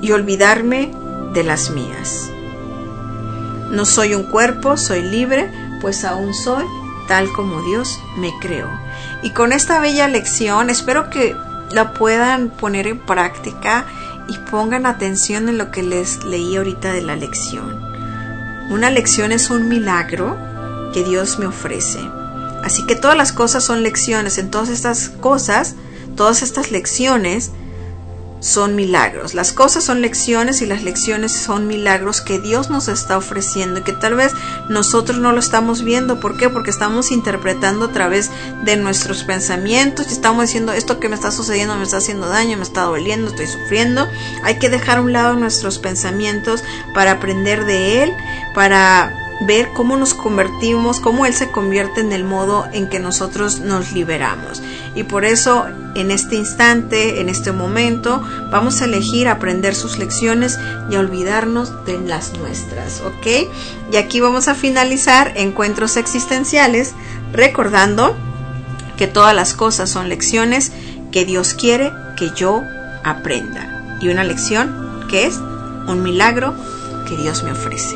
Speaker 4: y olvidarme de las mías. No soy un cuerpo, soy libre, pues aún soy tal como Dios me creó. Y con esta bella lección espero que la puedan poner en práctica y pongan atención en lo que les leí ahorita de la lección. Una lección es un milagro que Dios me ofrece. Así que todas las cosas son lecciones. En todas estas cosas, todas estas lecciones son milagros. Las cosas son lecciones y las lecciones son milagros que Dios nos está ofreciendo y que tal vez nosotros no lo estamos viendo. ¿Por qué? Porque estamos interpretando a través de nuestros pensamientos y estamos diciendo esto que me está sucediendo me está haciendo daño, me está doliendo, estoy sufriendo. Hay que dejar a un lado nuestros pensamientos para aprender de Él, para ver cómo nos convertimos, cómo Él se convierte en el modo en que nosotros nos liberamos. Y por eso en este instante, en este momento, vamos a elegir aprender sus lecciones y a olvidarnos de las nuestras, ¿ok? Y aquí vamos a finalizar Encuentros Existenciales recordando que todas las cosas son lecciones que Dios quiere que yo aprenda. Y una lección que es un milagro que Dios me ofrece.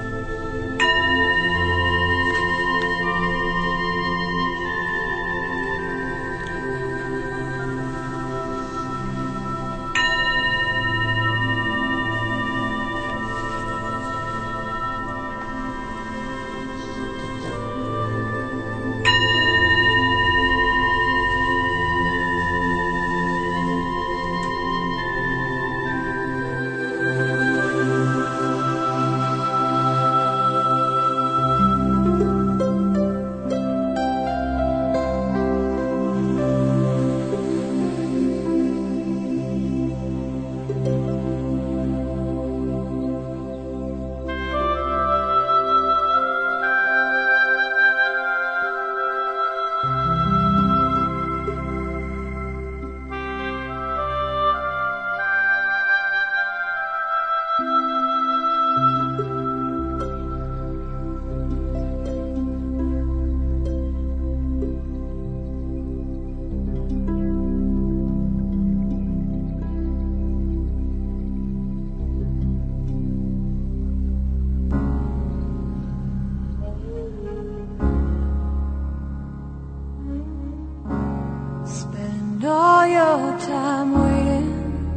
Speaker 12: All your time waiting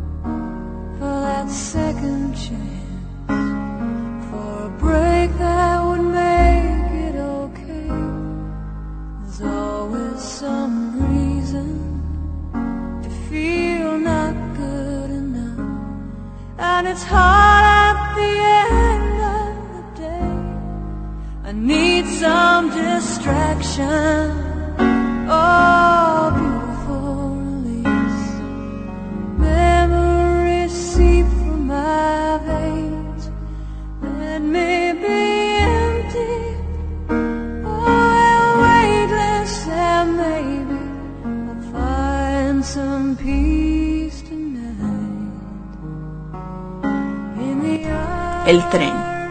Speaker 12: for that second chance, for a break that would make it okay. There's always some reason to feel not good enough, and it's hard at the end of the day. I need some distraction. Oh, beautiful release. Memories seep from my veins. Let me be empty. Oh, weightless, and maybe I'll find some peace tonight. In the
Speaker 8: El tren.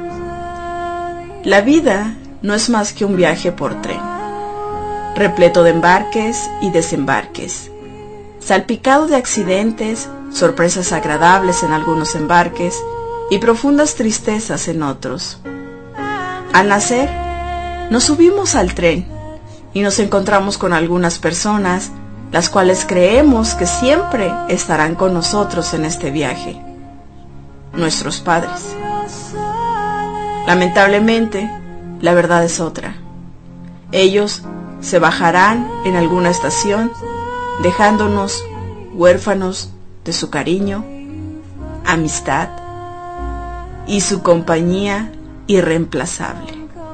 Speaker 8: La vida no es más que un viaje por tren, repleto de embarques y desembarques, salpicado de accidentes, sorpresas agradables en algunos embarques y profundas tristezas en otros. Al nacer, nos subimos al tren y nos encontramos con algunas personas, las cuales creemos que siempre estarán con nosotros en este viaje, nuestros padres. Lamentablemente, la verdad es otra. Ellos se bajarán en alguna estación, dejándonos huérfanos de su cariño, amistad y su compañía irreemplazable.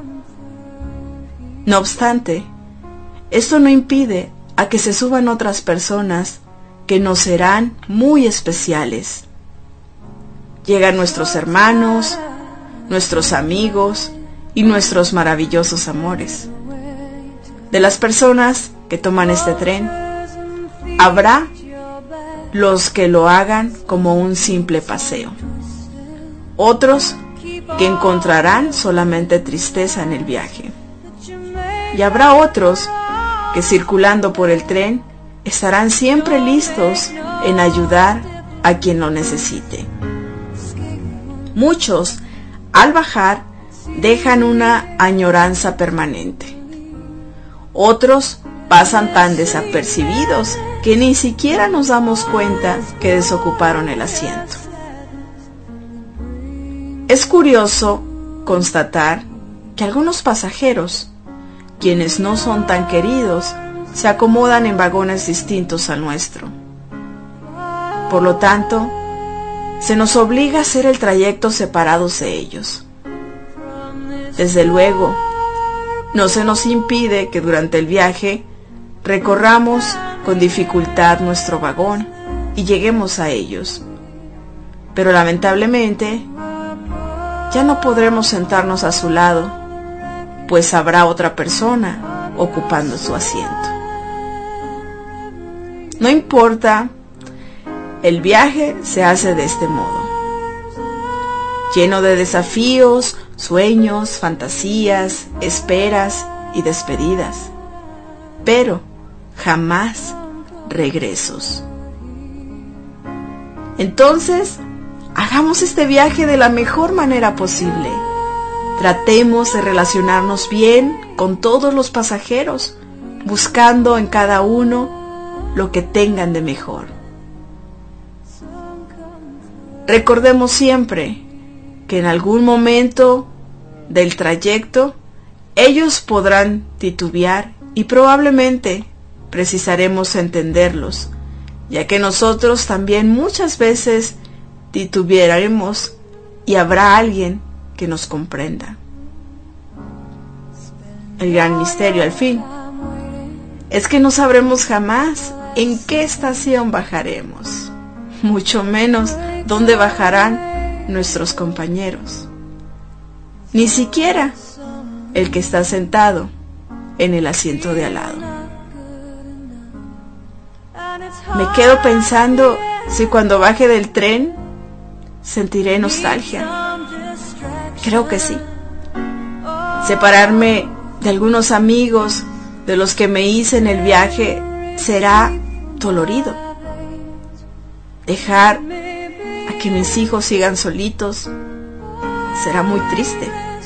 Speaker 8: No obstante, esto no impide a que se suban otras personas que nos serán muy especiales. Llegan nuestros hermanos, nuestros amigos y nuestros maravillosos amores. De las personas que toman este tren, habrá los que lo hagan como un simple paseo, otros que encontrarán solamente tristeza en el viaje, y habrá otros que circulando por el tren estarán siempre listos en ayudar a quien lo necesite. Muchos, al bajar, dejan una añoranza permanente. Otros pasan tan desapercibidos que ni siquiera nos damos cuenta que desocuparon el asiento. Es curioso constatar que algunos pasajeros, quienes no son tan queridos, se acomodan en vagones distintos al nuestro. Por lo tanto, se nos obliga a hacer el trayecto separados de ellos. Desde luego, no se nos impide que durante el viaje recorramos con dificultad nuestro vagón y lleguemos a ellos. Pero lamentablemente, ya no podremos sentarnos a su lado, pues habrá otra persona ocupando su asiento. No importa, el viaje se hace de este modo, lleno de desafíos, sueños, fantasías, esperas y despedidas, pero jamás regresos. Entonces, hagamos este viaje de la mejor manera posible. Tratemos de relacionarnos bien con todos los pasajeros, buscando en cada uno lo que tengan de mejor. Recordemos siempre que en algún momento del trayecto ellos podrán titubear y probablemente precisaremos entenderlos, ya que nosotros también muchas veces titubearemos y habrá alguien que nos comprenda. El gran misterio al fin es que no sabremos jamás en qué estación bajaremos, mucho menos dónde bajarán nuestros compañeros, ni siquiera el que está sentado en el asiento de al lado. Me quedo pensando si cuando baje del tren sentiré nostalgia. Creo que sí. Separarme de algunos amigos de los que me hice en el viaje será dolorido. Dejar a que mis hijos sigan solitos será muy triste.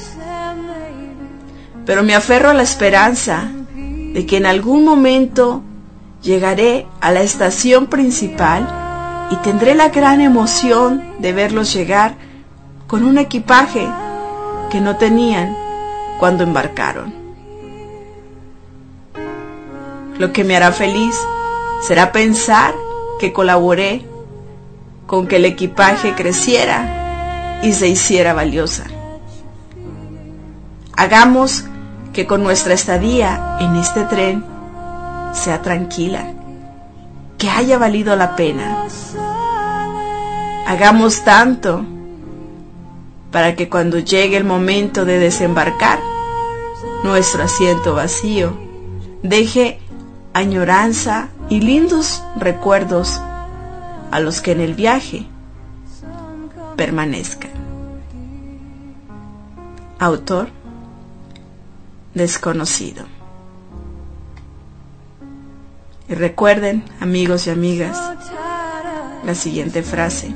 Speaker 8: Pero me aferro a la esperanza de que en algún momento llegaré a la estación principal y tendré la gran emoción de verlos llegar con un equipaje que no tenían cuando embarcaron. Lo que me hará feliz será pensar que colaboré con que el equipaje creciera y se hiciera valiosa. Hagamos que con nuestra estadía en este tren sea tranquila, que haya valido la pena. Hagamos tanto para que cuando llegue el momento de desembarcar, nuestro asiento vacío deje añoranza y lindos recuerdos a los que en el viaje permanezcan. Autor desconocido. Y recuerden, amigos y amigas, la siguiente frase: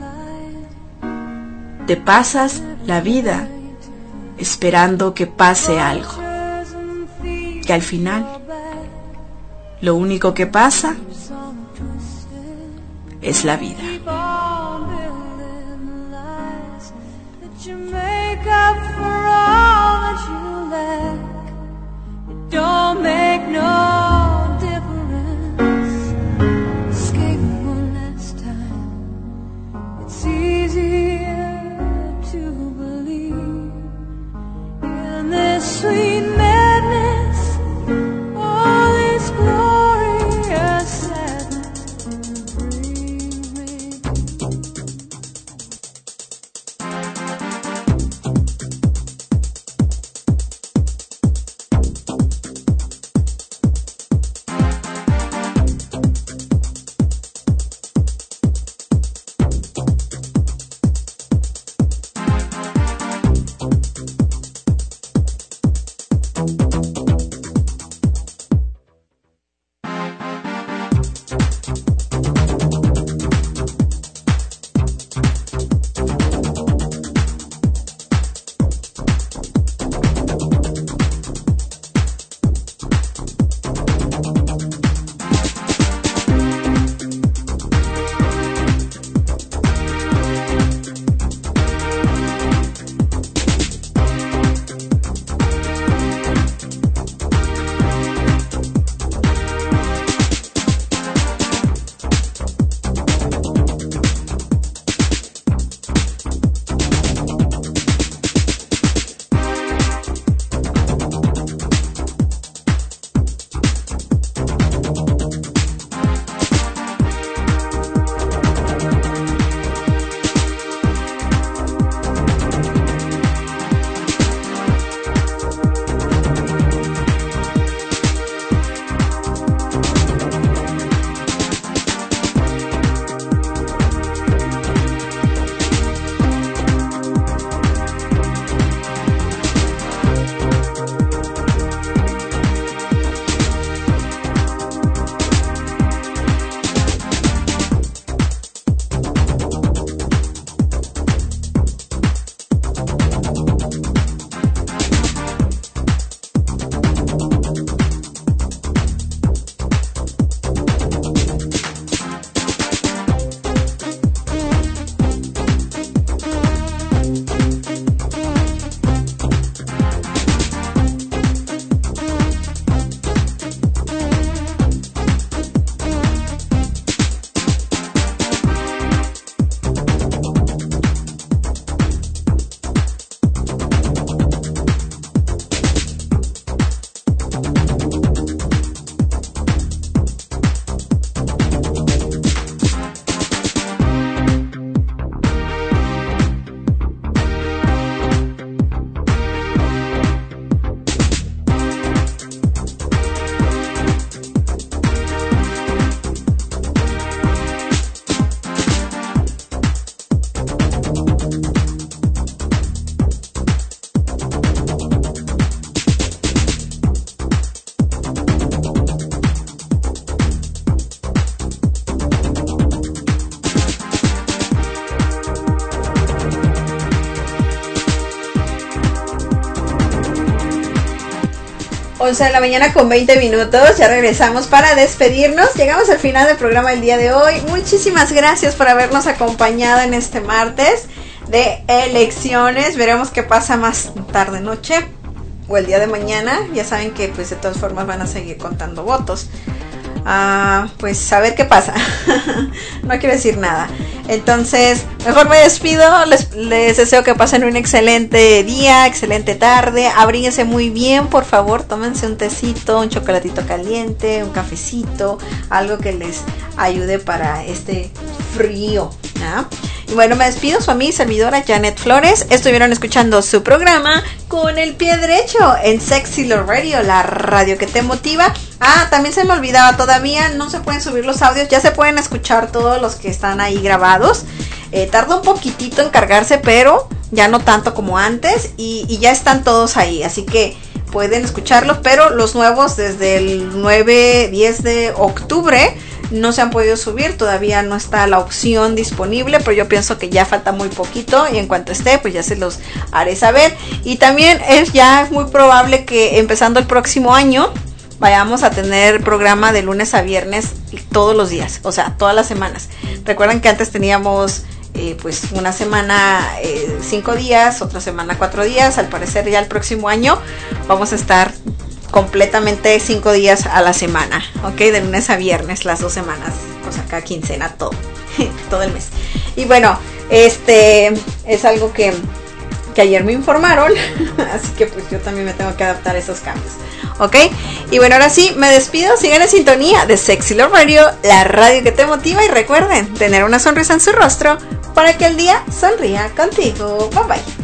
Speaker 8: te pasas la vida esperando que pase algo, que al final lo único que pasa es la vida.
Speaker 12: Don't make no difference. Escape one last time. It's easier to believe in this sweet madness, all this glorious sadness brings me.
Speaker 4: once de la mañana con veinte minutos, ya regresamos para despedirnos. Llegamos al final del programa del día de hoy. Muchísimas gracias por habernos acompañado en este martes de elecciones. Veremos qué pasa más tarde noche o el día de mañana. Ya saben que pues de todas formas van a seguir contando votos. Ah, pues a ver qué pasa. No quiero decir nada. Entonces, mejor me despido. Les, les deseo que pasen un excelente día, excelente tarde. Abríguense muy bien, por favor. Tómense un tecito, un chocolatito caliente, un cafecito, algo que les ayude para este frío, ¿no? Y bueno, me despido, su amiga y servidora Janet Flores. Estuvieron escuchando su programa Con el Pie Derecho en Sexy Love Radio, la radio que te motiva. Ah, también se me olvidaba, todavía no se pueden subir los audios, ya se pueden escuchar todos los que están ahí grabados. Eh, tarda un poquitito en cargarse, pero ya no tanto como antes, y, y ya están todos ahí, así que pueden escucharlos, pero los nuevos desde el nueve, diez de octubre no se han podido subir, todavía no está la opción disponible, pero yo pienso que ya falta muy poquito y en cuanto esté, pues ya se los haré saber. Y también es ya muy probable que empezando el próximo año vayamos a tener programa de lunes a viernes todos los días, o sea, todas las semanas. Recuerden que antes teníamos eh, pues una semana eh, cinco días, otra semana cuatro días. Al parecer ya el próximo año vamos a estar completamente cinco días a la semana, ok, de lunes a viernes, las dos semanas, o sea, cada quincena, todo, todo el mes. Y bueno, este es algo que, que ayer me informaron, así que pues yo también me tengo que adaptar a esos cambios, ok. Y bueno, ahora sí, me despido, sigan en sintonía de Sexy Love Radio, la radio que te motiva, y recuerden tener una sonrisa en su rostro para que el día sonría contigo. Bye bye.